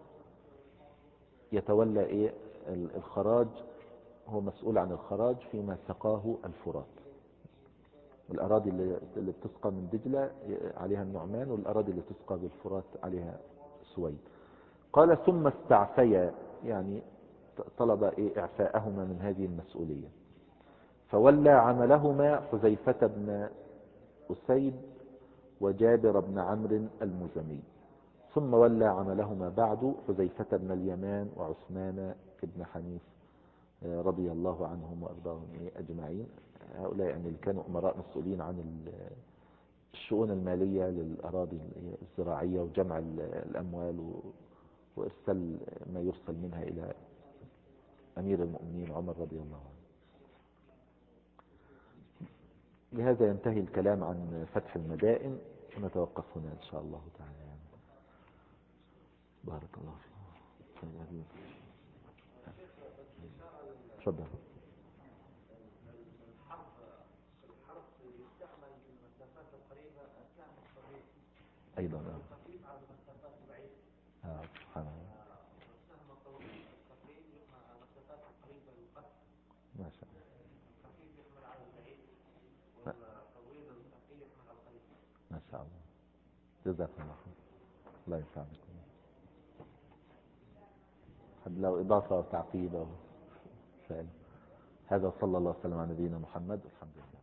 Speaker 1: يتولى الخراج، هو مسؤول عن الخراج فيما سقاه الفرات. الأراضي اللي بتسقى من دجلة عليها النعمان، والأراضي اللي تسقى بالفرات عليها سويد. قال ثم استعفيا، يعني طلب إعفاءهما من هذه المسؤولية، فولى عملهما حذيفة بن أسيد وجابر بن عمرو المزني، ثم ولى عملهما بعد حذيفة بن اليمان وعثمان بن حنيف رضي الله عنهم وأرضاهم أجمعين. هؤلاء يعني اللي كانوا أمراء مسؤولين عن الشؤون المالية للأراضي الزراعية وجمع الأموال وإرسال ما يرسل منها إلى أمير المؤمنين عمر رضي الله عنه. بهذا ينتهي الكلام عن فتح المدائن، ونتوقف هنا إن شاء الله تعالى. يعني بارك الله فيكم. تفضل. أيضا سبحان الله ما شاء الله ما شاء الله، جزاكم الله خير، الله يسعدكم. حد لو إضافة وتعقيب أو سؤال. هذا صلى الله وسلم على نبينا محمد، الحمد لله.